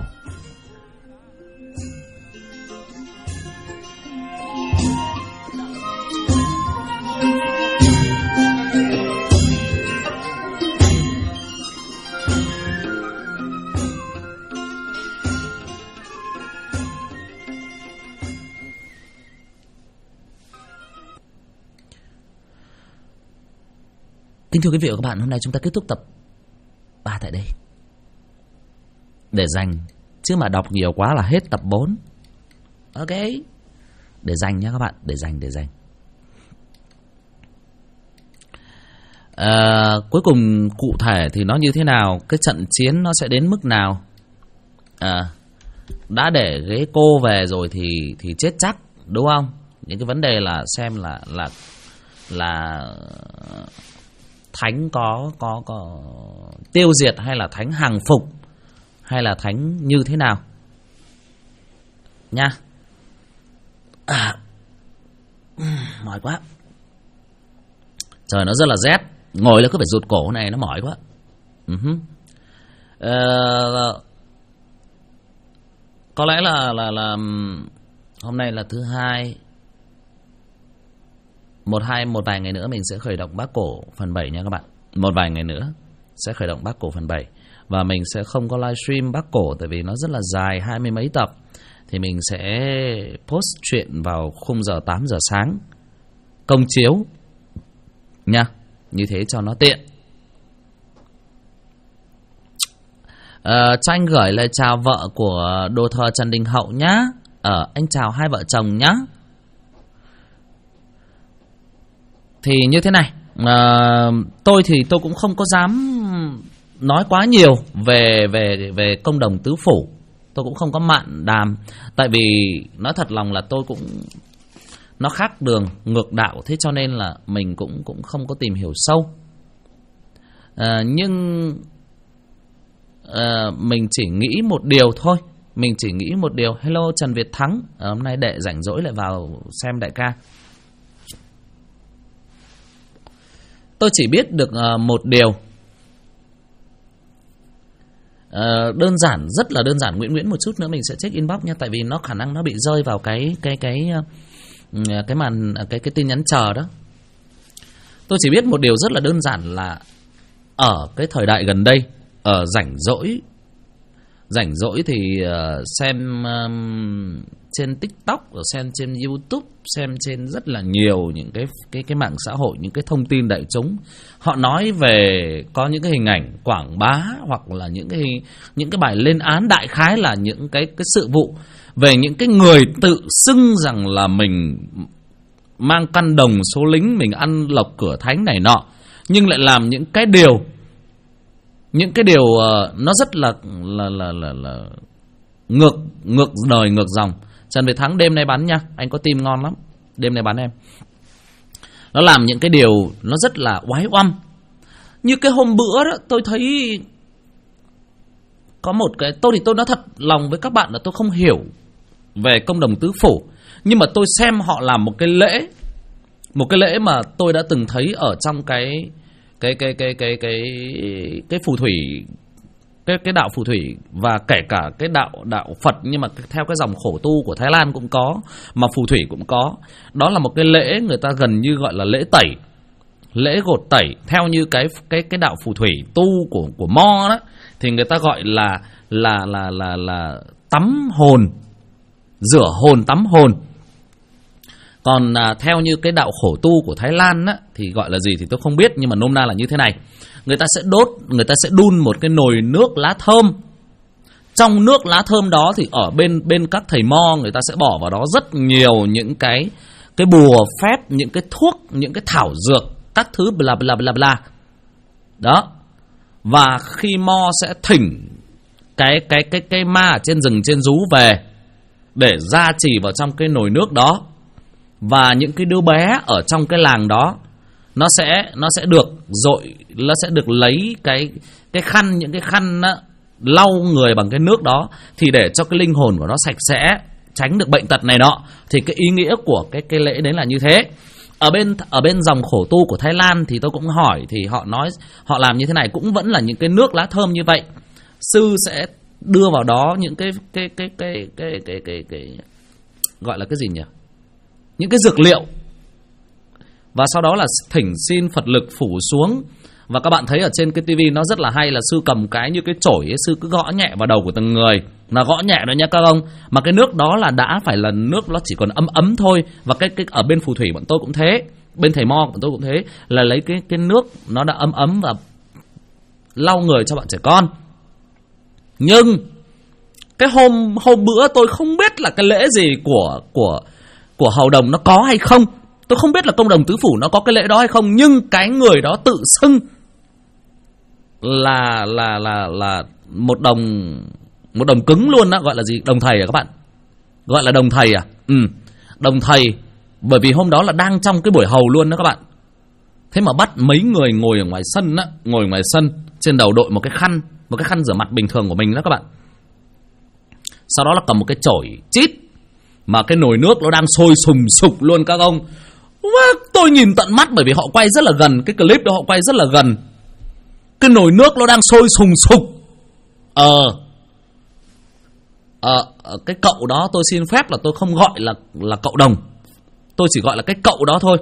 Kính thưa quý vị và các bạn, hôm nay chúng ta kết thúc tập 3 tại đây. Để dành, chứ mà đọc nhiều quá là hết tập 4. Ok, để dành nhé các bạn, để dành. Cuối cùng cụ thể thì nó như thế nào, cái trận chiến nó sẽ đến mức nào? Đã để ghế cô về rồi thì chết chắc, đúng không? Những cái vấn đề là xem là thánh có tiêu diệt hay là thánh hàng phục hay là thánh như thế nào nha. Mỏi quá, trời nó rất là rét, ngồi là cứ phải rụt cổ này, nó mỏi quá. Có lẽ là hôm nay là thứ hai, một vài ngày nữa mình sẽ khởi động Bác Cổ phần 7 nha các bạn. Một vài ngày nữa sẽ khởi động Bác Cổ phần 7. Và mình sẽ không có livestream Bác Cổ, tại vì nó rất là dài, 20 mấy tập. Thì mình sẽ post chuyện vào khung giờ 8 giờ sáng công chiếu nha, như thế cho nó tiện. Cho anh gửi lời chào vợ của đồ thờ Trần Đình Hậu nhá. Anh chào hai vợ chồng nhá. Thì như thế này, tôi cũng không có dám nói quá nhiều về công đồng tứ phủ. Tôi cũng không có mạn đàm, tại vì nói thật lòng là tôi cũng, nó khác đường ngược đạo, thế cho nên là mình cũng không có tìm hiểu sâu. Nhưng mình chỉ nghĩ một điều thôi. Hello Trần Việt Thắng, hôm nay đệ rảnh rỗi lại vào xem đại ca. Tôi chỉ biết được một điều đơn giản, rất là đơn giản. Nguyễn một chút nữa mình sẽ check inbox nha, tại vì nó khả năng nó bị rơi vào cái màn cái tin nhắn chờ đó. Tôi chỉ biết một điều rất là đơn giản là ở cái thời đại gần đây, ở rảnh rỗi thì xem trên TikTok, xem trên YouTube, xem trên rất là nhiều những cái mạng xã hội, những cái thông tin đại chúng. Họ nói về có những cái hình ảnh quảng bá hoặc là những cái bài lên án, đại khái là những cái sự vụ về những cái người tự xưng rằng là mình mang căn đồng số lính, mình ăn lộc cửa thánh này nọ. nhưng lại làm những cái điều nó rất là ngược đời ngược dòng. Trần Việt Thắng đêm nay bắn nha, anh có tim ngon lắm, đêm nay bắn em. Nó làm những cái điều nó rất là oái oăm. Như cái hôm bữa đó, tôi thấy có một cái, tôi nói thật lòng với các bạn là tôi không hiểu về công đồng tứ phủ, nhưng mà tôi xem họ làm một cái lễ mà tôi đã từng thấy ở trong cái phù thủy, cái đạo phù thủy, và kể cả cái đạo Phật, nhưng mà theo cái dòng khổ tu của Thái Lan cũng có, mà phù thủy cũng có. Đó là một cái lễ người ta gần như gọi là lễ tẩy, lễ gột tẩy. Theo như cái đạo phù thủy tu của Mo đó, thì người ta gọi là tắm hồn, rửa hồn, tắm hồn. Còn theo như cái đạo khổ tu của Thái Lan á, thì gọi là gì thì tôi không biết, nhưng mà nôm na là như thế này. Người ta sẽ đun một cái nồi nước lá thơm. Trong nước lá thơm đó thì ở bên các thầy Mo, người ta sẽ bỏ vào đó rất nhiều những cái bùa phép, những cái thuốc, những cái thảo dược, các thứ bla bla bla bla. Đó. Và khi Mo sẽ thỉnh cái ma ở trên rừng trên rú về để gia trì vào trong cái nồi nước đó. Và những cái đứa bé ở trong cái làng đó nó sẽ được lấy cái khăn, những cái khăn á, lau người bằng cái nước đó, thì để cho cái linh hồn của nó sạch sẽ, tránh được bệnh tật này nọ. Thì cái ý nghĩa của cái lễ đấy là như thế. Ở bên dòng khổ tu của Thái Lan thì tôi cũng hỏi, thì họ nói họ làm như thế này cũng vẫn là những cái nước lá thơm như vậy. Sư sẽ đưa vào đó những cái gọi là cái gì nhỉ? Những cái dược liệu. Và sau đó là thỉnh xin Phật lực phủ xuống. Và các bạn thấy ở trên cái tivi nó rất là hay là sư cầm cái như cái chổi ấy, sư cứ gõ nhẹ vào đầu của từng người. Là gõ nhẹ đó nha các ông. Mà cái nước đó là đã phải là nước nó chỉ còn ấm thôi. Và cái ở bên phù thủy bọn tôi cũng thế, bên thầy Mo bọn tôi cũng thế, là lấy cái nước nó đã ấm và lau người cho bọn trẻ con. Nhưng cái hôm bữa tôi không biết là cái lễ gì của hầu đồng nó có hay không. Tôi không biết là công đồng tứ phủ nó có cái lễ đó hay không. Nhưng cái người đó tự xưng là một đồng cứng luôn đó. Gọi là gì? Đồng thầy à các bạn? Gọi là đồng thầy à? Đồng thầy. Bởi vì hôm đó là đang trong cái buổi hầu luôn đó các bạn. Thế mà bắt mấy người ngồi ở ngoài sân á, ngồi ngoài sân, trên đầu đội một cái khăn rửa mặt bình thường của mình đó các bạn. Sau đó là cầm một cái chổi chít, mà cái nồi nước nó đang sôi sùng sục luôn các ông. Tôi nhìn tận mắt, bởi vì họ quay rất là gần, cái clip đó họ quay rất là gần. Cái nồi nước nó đang sôi sùng sục. Cái cậu đó tôi xin phép là tôi không gọi là cậu đồng, tôi chỉ gọi là cái cậu đó thôi.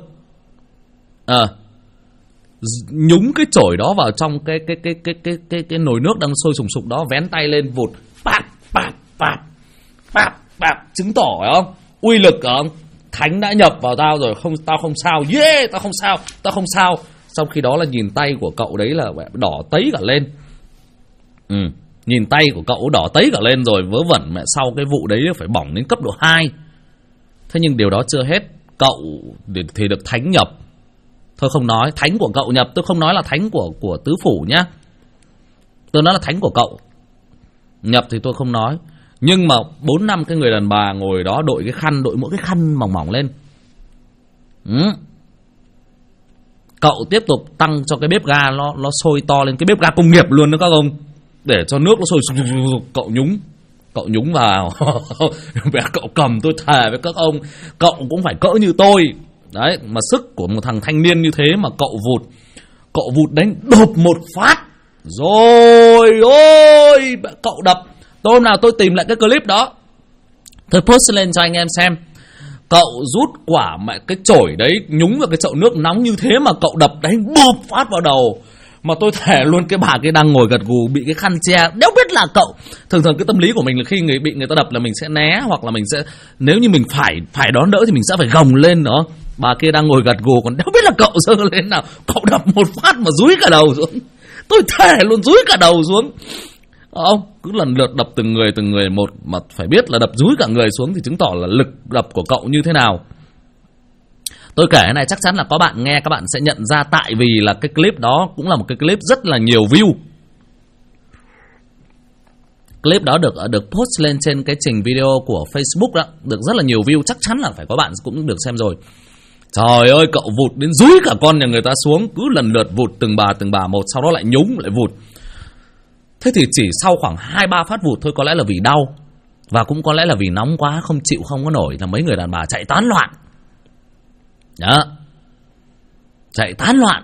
Nhúng cái chổi đó vào trong cái nồi nước đang sôi sùng sục đó, vén tay lên vụt, bạp, chứng tỏ phải không? Uy lực không? Thánh đã nhập vào tao rồi, tao không sao, tao không sao. Trong khi đó là nhìn tay của cậu đấy là đỏ tấy cả lên. Nhìn tay của cậu đỏ tấy cả lên rồi, vớ vẩn mẹ, sau cái vụ đấy phải bỏng đến cấp độ 2. Thế nhưng điều đó chưa hết, cậu thì được thánh nhập. Thôi không nói, thánh của cậu nhập, tôi không nói là thánh của tứ phủ nhá. Tôi nói là thánh của cậu nhập thì tôi không nói. Nhưng mà 4-5 cái người đàn bà ngồi đó đội mỗi cái khăn mỏng mỏng lên. Cậu tiếp tục tăng cho cái bếp ga nó sôi to lên, cái bếp ga công nghiệp luôn đó các ông, để cho nước nó sôi. Cậu nhúng vào. Mẹ, cậu cầm, tôi thề với các ông, cậu cũng phải cỡ như tôi đấy. Mà sức của một thằng thanh niên như thế mà cậu vụt đánh đột một phát rồi ôi cậu đập. Tôi hôm nào tôi tìm lại cái clip đó, tôi post lên cho anh em xem. Cậu rút quả mẹ cái chổi đấy, nhúng vào cái chậu nước nóng như thế mà cậu đập đánh bụp phát vào đầu. Mà tôi thề luôn, cái bà kia đang ngồi gật gù bị cái khăn che, đéo biết là cậu. Thường cái tâm lý của mình là khi bị người ta đập là mình sẽ né, hoặc là mình sẽ, nếu như mình phải đón đỡ thì mình sẽ phải gồng lên đó. Bà kia đang ngồi gật gù, còn đéo biết là cậu giơ lên nào. Cậu đập một phát mà dúi cả đầu xuống. Tôi thề luôn, dúi cả đầu xuống. Không, cứ lần lượt đập từng người một, mà phải biết là đập dúi cả người xuống thì chứng tỏ là lực đập của cậu như thế nào. Tôi kể cái này chắc chắn là có bạn nghe các bạn sẽ nhận ra, tại vì là cái clip đó cũng là một cái clip rất là nhiều view. Clip đó được post lên trên cái trình video của Facebook đó, được rất là nhiều view, chắc chắn là phải có bạn cũng được xem rồi. Trời ơi, cậu vụt đến dúi cả con nhà người ta xuống, cứ lần lượt vụt từng bà một, sau đó lại nhúng lại vụt. Thế thì chỉ sau khoảng 2-3 phát vụt thôi, có lẽ là vì đau và cũng có lẽ là vì nóng quá không chịu không có nổi, là mấy người đàn bà chạy tán loạn. Đó, chạy tán loạn.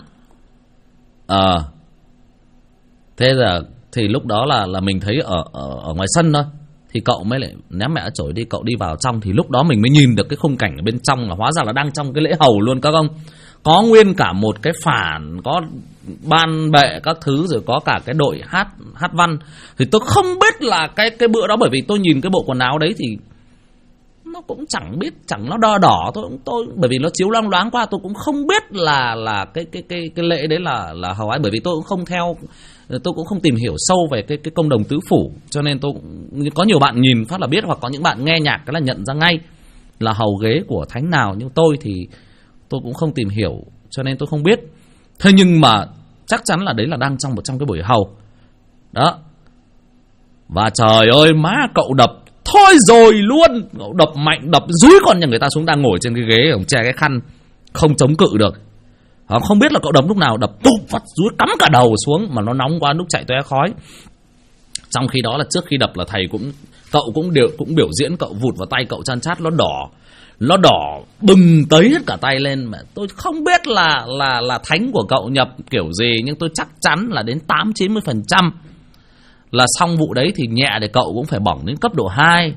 Thế giờ thì lúc đó là mình thấy ở ngoài sân thôi, thì cậu mới lại ném mẹ chổi đi, cậu đi vào trong, thì lúc đó mình mới nhìn được cái khung cảnh ở bên trong, là hóa ra là đang trong cái lễ hầu luôn các ông. Có nguyên cả một cái phản, có ban bệ các thứ, rồi có cả cái đội hát văn. Thì tôi không biết là cái bữa đó, bởi vì tôi nhìn cái bộ quần áo đấy thì nó cũng chẳng nó đo đỏ, tôi bởi vì nó chiếu loang loáng qua, tôi cũng không biết là cái lễ đấy là hầu ai, bởi vì tôi cũng không theo, tôi cũng không tìm hiểu sâu về cái công đồng tứ phủ, cho nên tôi có nhiều bạn nhìn phát là biết, hoặc có những bạn nghe nhạc cái là nhận ra ngay là hầu ghế của thánh nào, nhưng tôi thì tôi cũng không tìm hiểu cho nên tôi không biết. Thế nhưng mà chắc chắn là đấy là đang trong cái buổi hầu đó. Và trời ơi má, cậu đập thôi rồi luôn, cậu đập mạnh, đập dúi con nhà người ta xuống, đang ngồi trên cái ghế, ông che cái khăn không chống cự được. Không biết là cậu đập lúc nào, đập bụp phát dúi cắm cả đầu xuống, mà nó nóng quá lúc chạy tóe khói. Trong khi đó là trước khi đập là thầy cậu cũng biểu diễn, cậu vụt vào tay cậu chan chát, nó đỏ bừng tới hết cả tay lên. Mà tôi không biết là thánh của cậu nhập kiểu gì, nhưng tôi chắc chắn là đến 80-90% là xong vụ đấy thì nhẹ để cậu cũng phải bỏng đến cấp độ 2.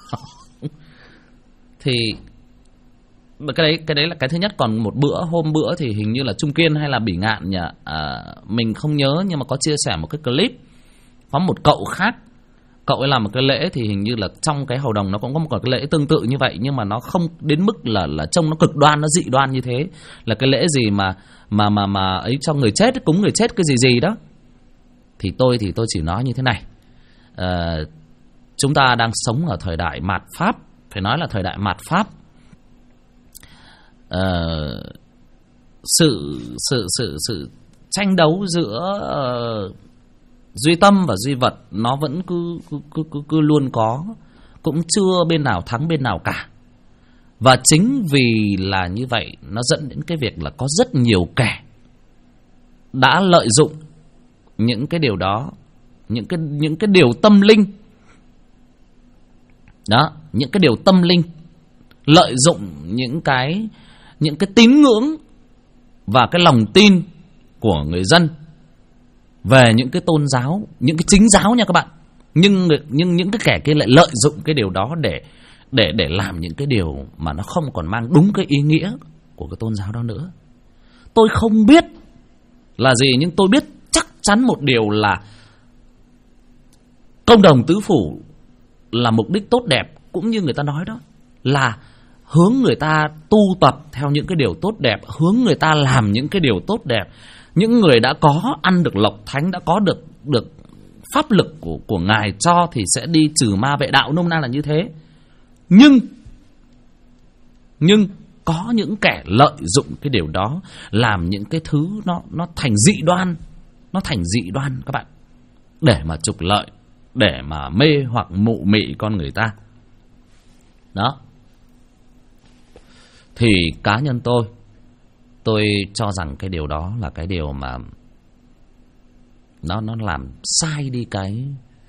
Thì cái đấy là cái thứ nhất. Còn một hôm bữa thì hình như là Trung Kiên hay là Bỉ Ngạn nhỉ, mình không nhớ, nhưng mà có chia sẻ một cái clip, có một cậu khác, cậu ấy làm một cái lễ thì hình như là trong cái hầu đồng nó cũng có một cái lễ tương tự như vậy, nhưng mà nó không đến mức là trông nó cực đoan, nó dị đoan như thế. Là cái lễ gì mà ấy cho người chết, cúng người chết cái gì đó. Thì tôi chỉ nói như thế này, chúng ta đang sống ở thời đại mạt Pháp, phải nói là thời đại mạt Pháp. Sự tranh đấu giữa duy tâm và duy vật nó vẫn cứ luôn có, cũng chưa bên nào thắng bên nào cả. Và chính vì là như vậy, nó dẫn đến cái việc là có rất nhiều kẻ đã lợi dụng những cái điều đó, những cái điều tâm linh đó, những cái điều tâm linh, lợi dụng những cái tín ngưỡng và cái lòng tin của người dân về những cái tôn giáo, những cái chính giáo nha các bạn. Nhưng những cái kẻ kia lại lợi dụng cái điều đó để làm những cái điều mà nó không còn mang đúng cái ý nghĩa của cái tôn giáo đó nữa. Tôi không biết là gì, nhưng tôi biết chắc chắn một điều là công đồng tứ phủ là mục đích tốt đẹp, cũng như người ta nói đó, là hướng người ta tu tập theo những cái điều tốt đẹp, hướng người ta làm những cái điều tốt đẹp. Những người đã có ăn được lộc thánh, đã có được pháp lực của Ngài cho thì sẽ đi trừ ma vệ đạo, nôm na là như thế. Nhưng có những kẻ lợi dụng cái điều đó, làm những cái thứ nó thành dị đoan, nó thành dị đoan các bạn, để mà trục lợi, để mà mê hoặc mụ mị con người ta. Đó. Thì cá nhân tôi cho rằng cái điều đó là cái điều mà nó làm sai đi cái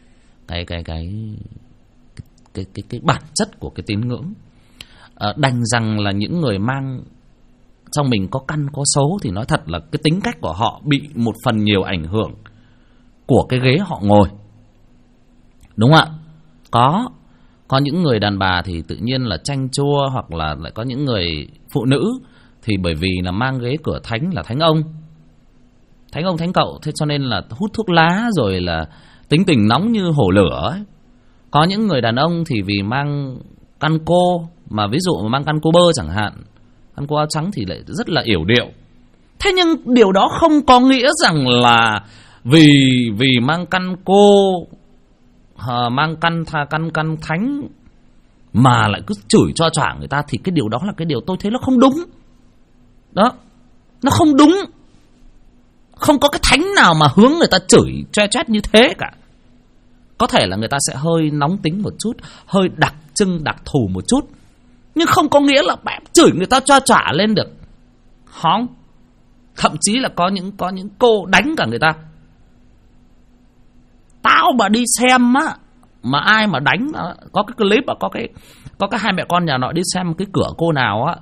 bản chất của cái tín ngưỡng. Đành rằng là những người mang trong mình có căn có số thì nói thật là cái tính cách của họ bị một phần nhiều ảnh hưởng của cái ghế họ ngồi, đúng không ạ? Có những người đàn bà thì tự nhiên là chanh chua, hoặc là lại có những người phụ nữ thì bởi vì là mang ghế cửa thánh là thánh ông thánh cậu, thế cho nên là hút thuốc lá rồi là tính tình nóng như hổ lửa ấy. Có những người đàn ông thì vì mang căn cô, mà ví dụ mà mang căn cô bơ chẳng hạn, căn cô áo trắng thì lại rất là yểu điệu. Thế nhưng điều đó không có nghĩa rằng là vì mang căn cô, mang căn thánh mà lại cứ chửi cho choảng người ta, thì cái điều đó là cái điều tôi thấy nó không đúng. Đó, nó không đúng. Không có cái thánh nào mà hướng người ta chửi choe choét như thế cả. Có thể là người ta sẽ hơi nóng tính một chút, hơi đặc trưng, đặc thù một chút, nhưng không có nghĩa là bạn chửi người ta choa chả lên được. Không. Thậm chí là có những cô đánh cả người ta. Tao mà đi xem á, mà ai mà đánh, có cái clip, có cái hai mẹ con nhà nọ đi xem cái cửa cô nào á,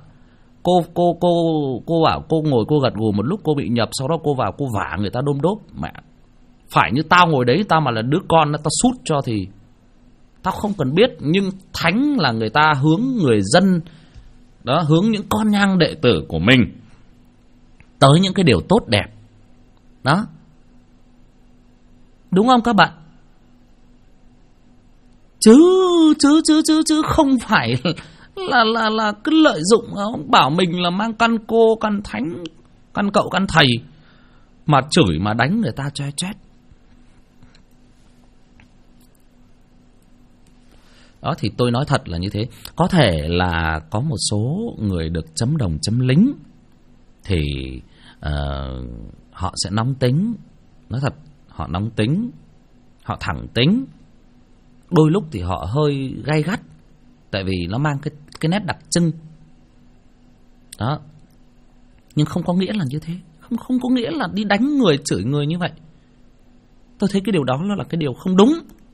cô bảo cô ngồi cô gật gù một lúc cô bị nhập, sau đó cô vào cô vả người ta đôm đốp. Mẹ, phải như tao ngồi đấy, tao mà là đứa con tao sút cho thì tao không cần biết. Nhưng thánh là người ta hướng người dân đó, hướng những con nhang đệ tử của mình tới những cái điều tốt đẹp đó, đúng không các bạn? Chứ không phải là cứ lợi dụng ông bảo mình là mang căn cô, căn thánh, căn cậu, căn thầy mà chửi mà đánh người ta choe choét. Đó thì tôi nói thật là như thế. Có thể là có một số người được chấm đồng chấm lính thì họ sẽ nóng tính. Nói thật, họ nóng tính, họ thẳng tính. Đôi lúc thì họ hơi gay gắt, tại vì nó mang cái nét đặc trưng đó. Nhưng không có nghĩa là như thế. Không có nghĩa là đi đánh người, chửi người như vậy. Tôi thấy cái điều đó là cái điều không đúng.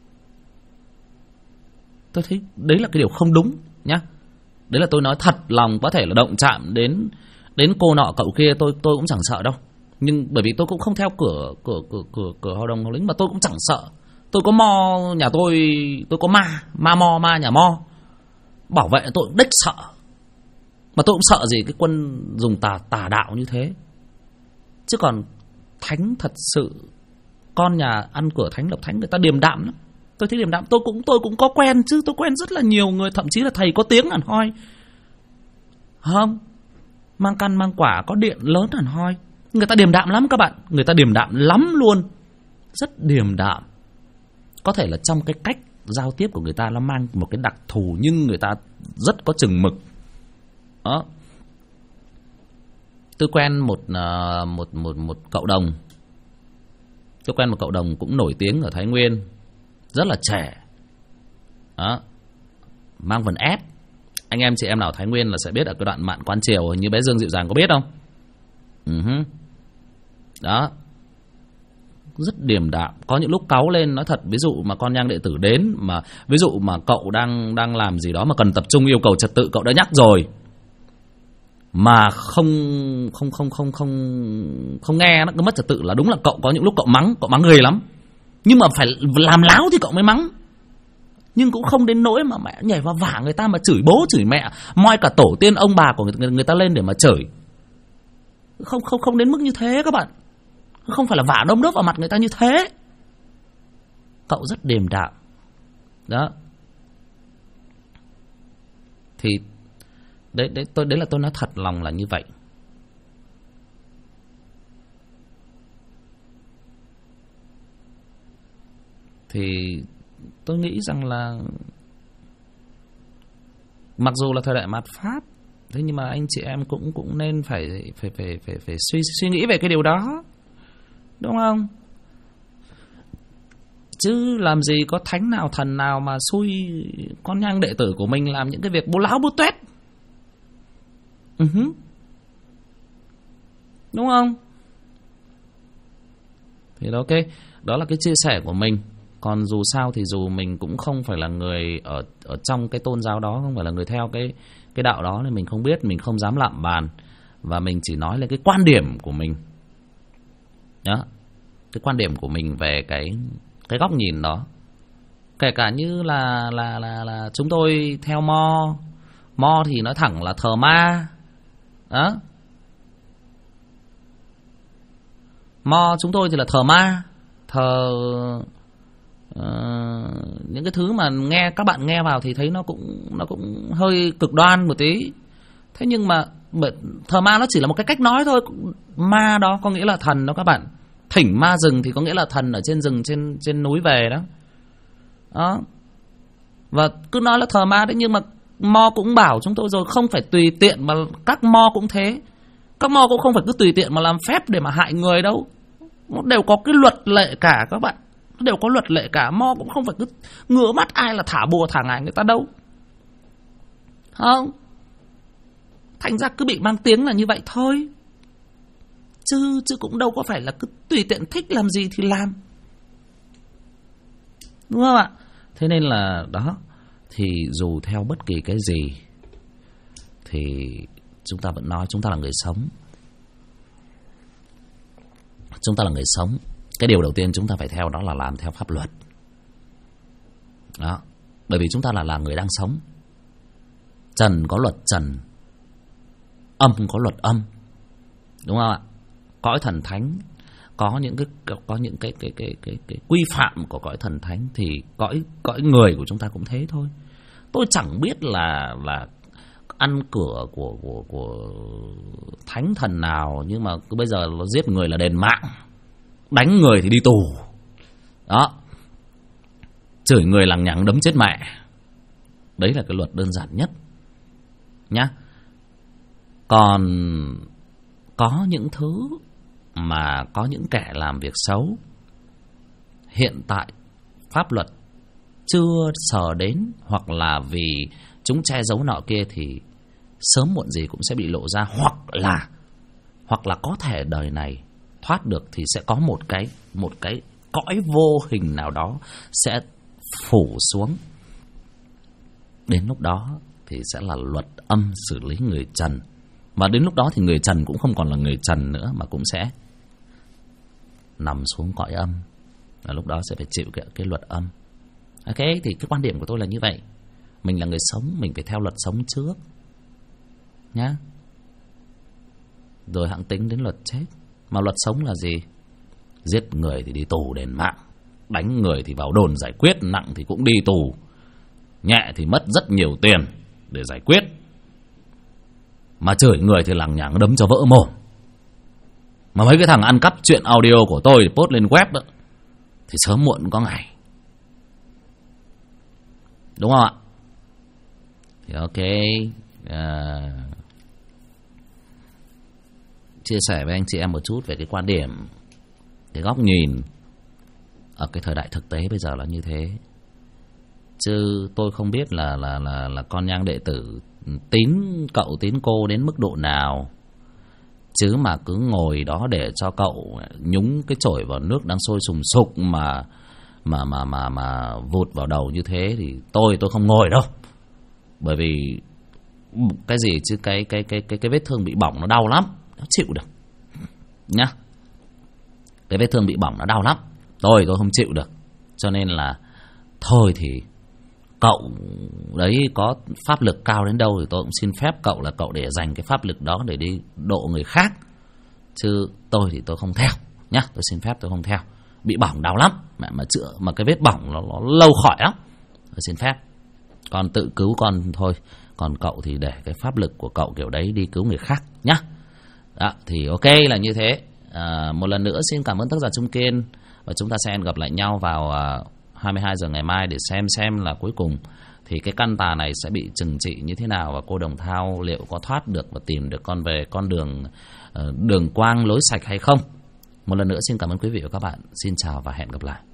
Tôi thấy đấy là cái điều không đúng nhá. Đấy là tôi nói thật lòng, có thể là động chạm đến cô nọ cậu kia, tôi cũng chẳng sợ đâu. Nhưng bởi vì tôi cũng không theo cửa hội đồng lính, mà tôi cũng chẳng sợ. Tôi có mo nhà tôi có ma nhà mo bảo vệ, tôi cũng đếch sợ. Mà tôi cũng sợ gì cái quân dùng tà đạo như thế. Chứ còn thánh thật sự, con nhà ăn cửa thánh lập thánh, người ta điềm đạm lắm. Tôi thấy điềm đạm. Tôi cũng có quen chứ. Tôi quen rất là nhiều người, thậm chí là thầy có tiếng hẳn hoi, không mang căn mang quả, có điện lớn hẳn hoi. Người ta điềm đạm lắm các bạn. Người ta điềm đạm lắm luôn. Rất điềm đạm. Có thể là trong cái cách giao tiếp của người ta nó mang một cái đặc thù, nhưng người ta rất có chừng mực đó. Tôi quen một cậu đồng. Tôi quen một cậu đồng cũng nổi tiếng ở Thái Nguyên, rất là trẻ đó, mang vần ép. Anh em chị em nào Thái Nguyên là sẽ biết ở cái đoạn Mạn Quan Triều, hình như bé Dương Dịu Dàng có biết không? Đó, rất điềm đạm. Có những lúc cáu lên, nói thật, ví dụ mà con nhang đệ tử đến, mà ví dụ mà cậu đang làm gì đó mà cần tập trung, yêu cầu trật tự, cậu đã nhắc rồi mà không nghe, nó cứ mất trật tự, là đúng là cậu có những lúc cậu mắng ghê lắm. Nhưng mà phải làm láo thì cậu mới mắng. Nhưng cũng không đến nỗi mà mẹ nhảy vào vả người ta mà chửi bố chửi mẹ, moi cả tổ tiên ông bà của người ta lên để mà chửi. Không đến mức như thế các bạn. Không phải là vả đôm đốp vào mặt người ta như thế. Cậu rất điềm đạm đó. Thì đấy là tôi nói thật lòng là như vậy. Thì tôi nghĩ rằng là mặc dù là thời đại mạt Pháp, thế nhưng mà anh chị em cũng nên phải suy nghĩ về cái điều đó, đúng không? Chứ làm gì có thánh nào thần nào mà xui con nhang đệ tử của mình làm những cái việc bố láo bố tuét. Đúng không? Thì đó, ok, đó là cái chia sẻ của mình. Còn dù sao thì dù mình cũng không phải là người ở trong cái tôn giáo đó, không phải là người theo cái đạo đó, nên mình không biết, mình không dám lạm bàn, và mình chỉ nói lên cái quan điểm của mình đó, cái quan điểm của mình về cái góc nhìn đó. Kể cả như là chúng tôi theo mo thì nói thẳng là thờ ma đó. Mo chúng tôi thì là thờ ma, thờ những cái thứ mà các bạn nghe vào thì thấy nó cũng hơi cực đoan một tí. Thế nhưng mà thờ ma nó chỉ là một cái cách nói thôi. Ma đó có nghĩa là thần đó các bạn. Thỉnh ma rừng thì có nghĩa là thần ở trên rừng, trên núi về đó. Đó. Và cứ nói là thờ ma đấy, nhưng mà mo cũng bảo chúng tôi rồi, không phải tùy tiện mà các mo cũng thế. Các mo cũng không phải cứ tùy tiện mà làm phép để mà hại người đâu. Nó đều có cái luật lệ cả các bạn. Nó đều có luật lệ cả. Mo cũng không phải cứ ngửa mắt ai là thả bùa thả ngải người ta đâu. Không. Thành ra cứ bị mang tiếng là như vậy thôi. Chứ cũng đâu có phải là cứ tùy tiện thích làm gì thì làm. Đúng không ạ? Thế nên là đó. Thì dù theo bất kỳ cái gì thì chúng ta vẫn nói chúng ta là người sống. Chúng ta là người sống. Cái điều đầu tiên chúng ta phải theo đó là làm theo pháp luật. Đó. Bởi vì chúng ta là người đang sống. Trần có luật trần, âm có luật âm. Đúng không ạ? Cõi thần thánh có những cái quy phạm của cõi thần thánh, thì cõi người của chúng ta cũng thế thôi. Tôi chẳng biết là ăn cửa của thánh thần nào, nhưng mà cứ bây giờ nó giết người là đền mạng, đánh người thì đi tù. Đó. Chửi người lằng nhằng đấm chết mẹ. Đấy là cái luật đơn giản nhất nhá. Còn có những thứ mà có những kẻ làm việc xấu, hiện tại pháp luật chưa sờ đến, hoặc là vì chúng che giấu nọ kia, thì sớm muộn gì cũng sẽ bị lộ ra, hoặc là có thể đời này thoát được thì sẽ có một cái cõi vô hình nào đó sẽ phủ xuống. Đến lúc đó thì sẽ là luật âm xử lý người trần. Và đến lúc đó thì người trần cũng không còn là người trần nữa, mà cũng sẽ nằm xuống cõi âm. Và lúc đó sẽ phải chịu cái luật âm. Ok, thì cái quan điểm của tôi là như vậy. Mình là người sống, mình phải theo luật sống trước nhá, rồi hẵng tính đến luật chết. Mà luật sống là gì? Giết người thì đi tù đền mạng, đánh người thì vào đồn giải quyết, nặng thì cũng đi tù, nhẹ thì mất rất nhiều tiền để giải quyết. Mà chửi người thì lằng nhằng đấm cho vỡ mồm. Mà mấy cái thằng ăn cắp chuyện audio của tôi post lên web đó, thì sớm muộn có ngày. Đúng không ạ? Thì ok, chia sẻ với anh chị em một chút về cái quan điểm, cái góc nhìn ở cái thời đại thực tế bây giờ là như thế. Chứ tôi không biết là con nhang đệ tử tín cậu tín cô đến mức độ nào, chứ mà cứ ngồi đó để cho cậu nhúng cái chổi vào nước đang sôi sùng sục mà vụt vào đầu như thế thì tôi không ngồi đâu. Bởi vì cái gì chứ cái vết thương bị bỏng nó đau lắm, nó chịu được nhá. Cái vết thương bị bỏng nó đau lắm, tôi không chịu được. Cho nên là thôi thì cậu đấy có pháp lực cao đến đâu thì tôi cũng xin phép cậu là cậu để dành cái pháp lực đó để đi độ người khác. Chứ tôi thì tôi không theo nhá, tôi xin phép tôi không theo. Bị bỏng đau lắm, mà chữa mà cái vết bỏng nó lâu khỏi lắm, tôi xin phép. Còn tự cứu con thôi, còn cậu thì để cái pháp lực của cậu kiểu đấy đi cứu người khác nhá. Đó, thì ok là như thế. Một lần nữa xin cảm ơn tác giả Trung Kiên, và chúng ta sẽ gặp lại nhau vào 22 giờ ngày mai để xem là cuối cùng thì cái căn tà này sẽ bị trừng trị như thế nào, và cô Đồng Thao liệu có thoát được và tìm được con về con đường quang lối sạch hay không. Một lần nữa xin cảm ơn quý vị và các bạn. Xin chào và hẹn gặp lại.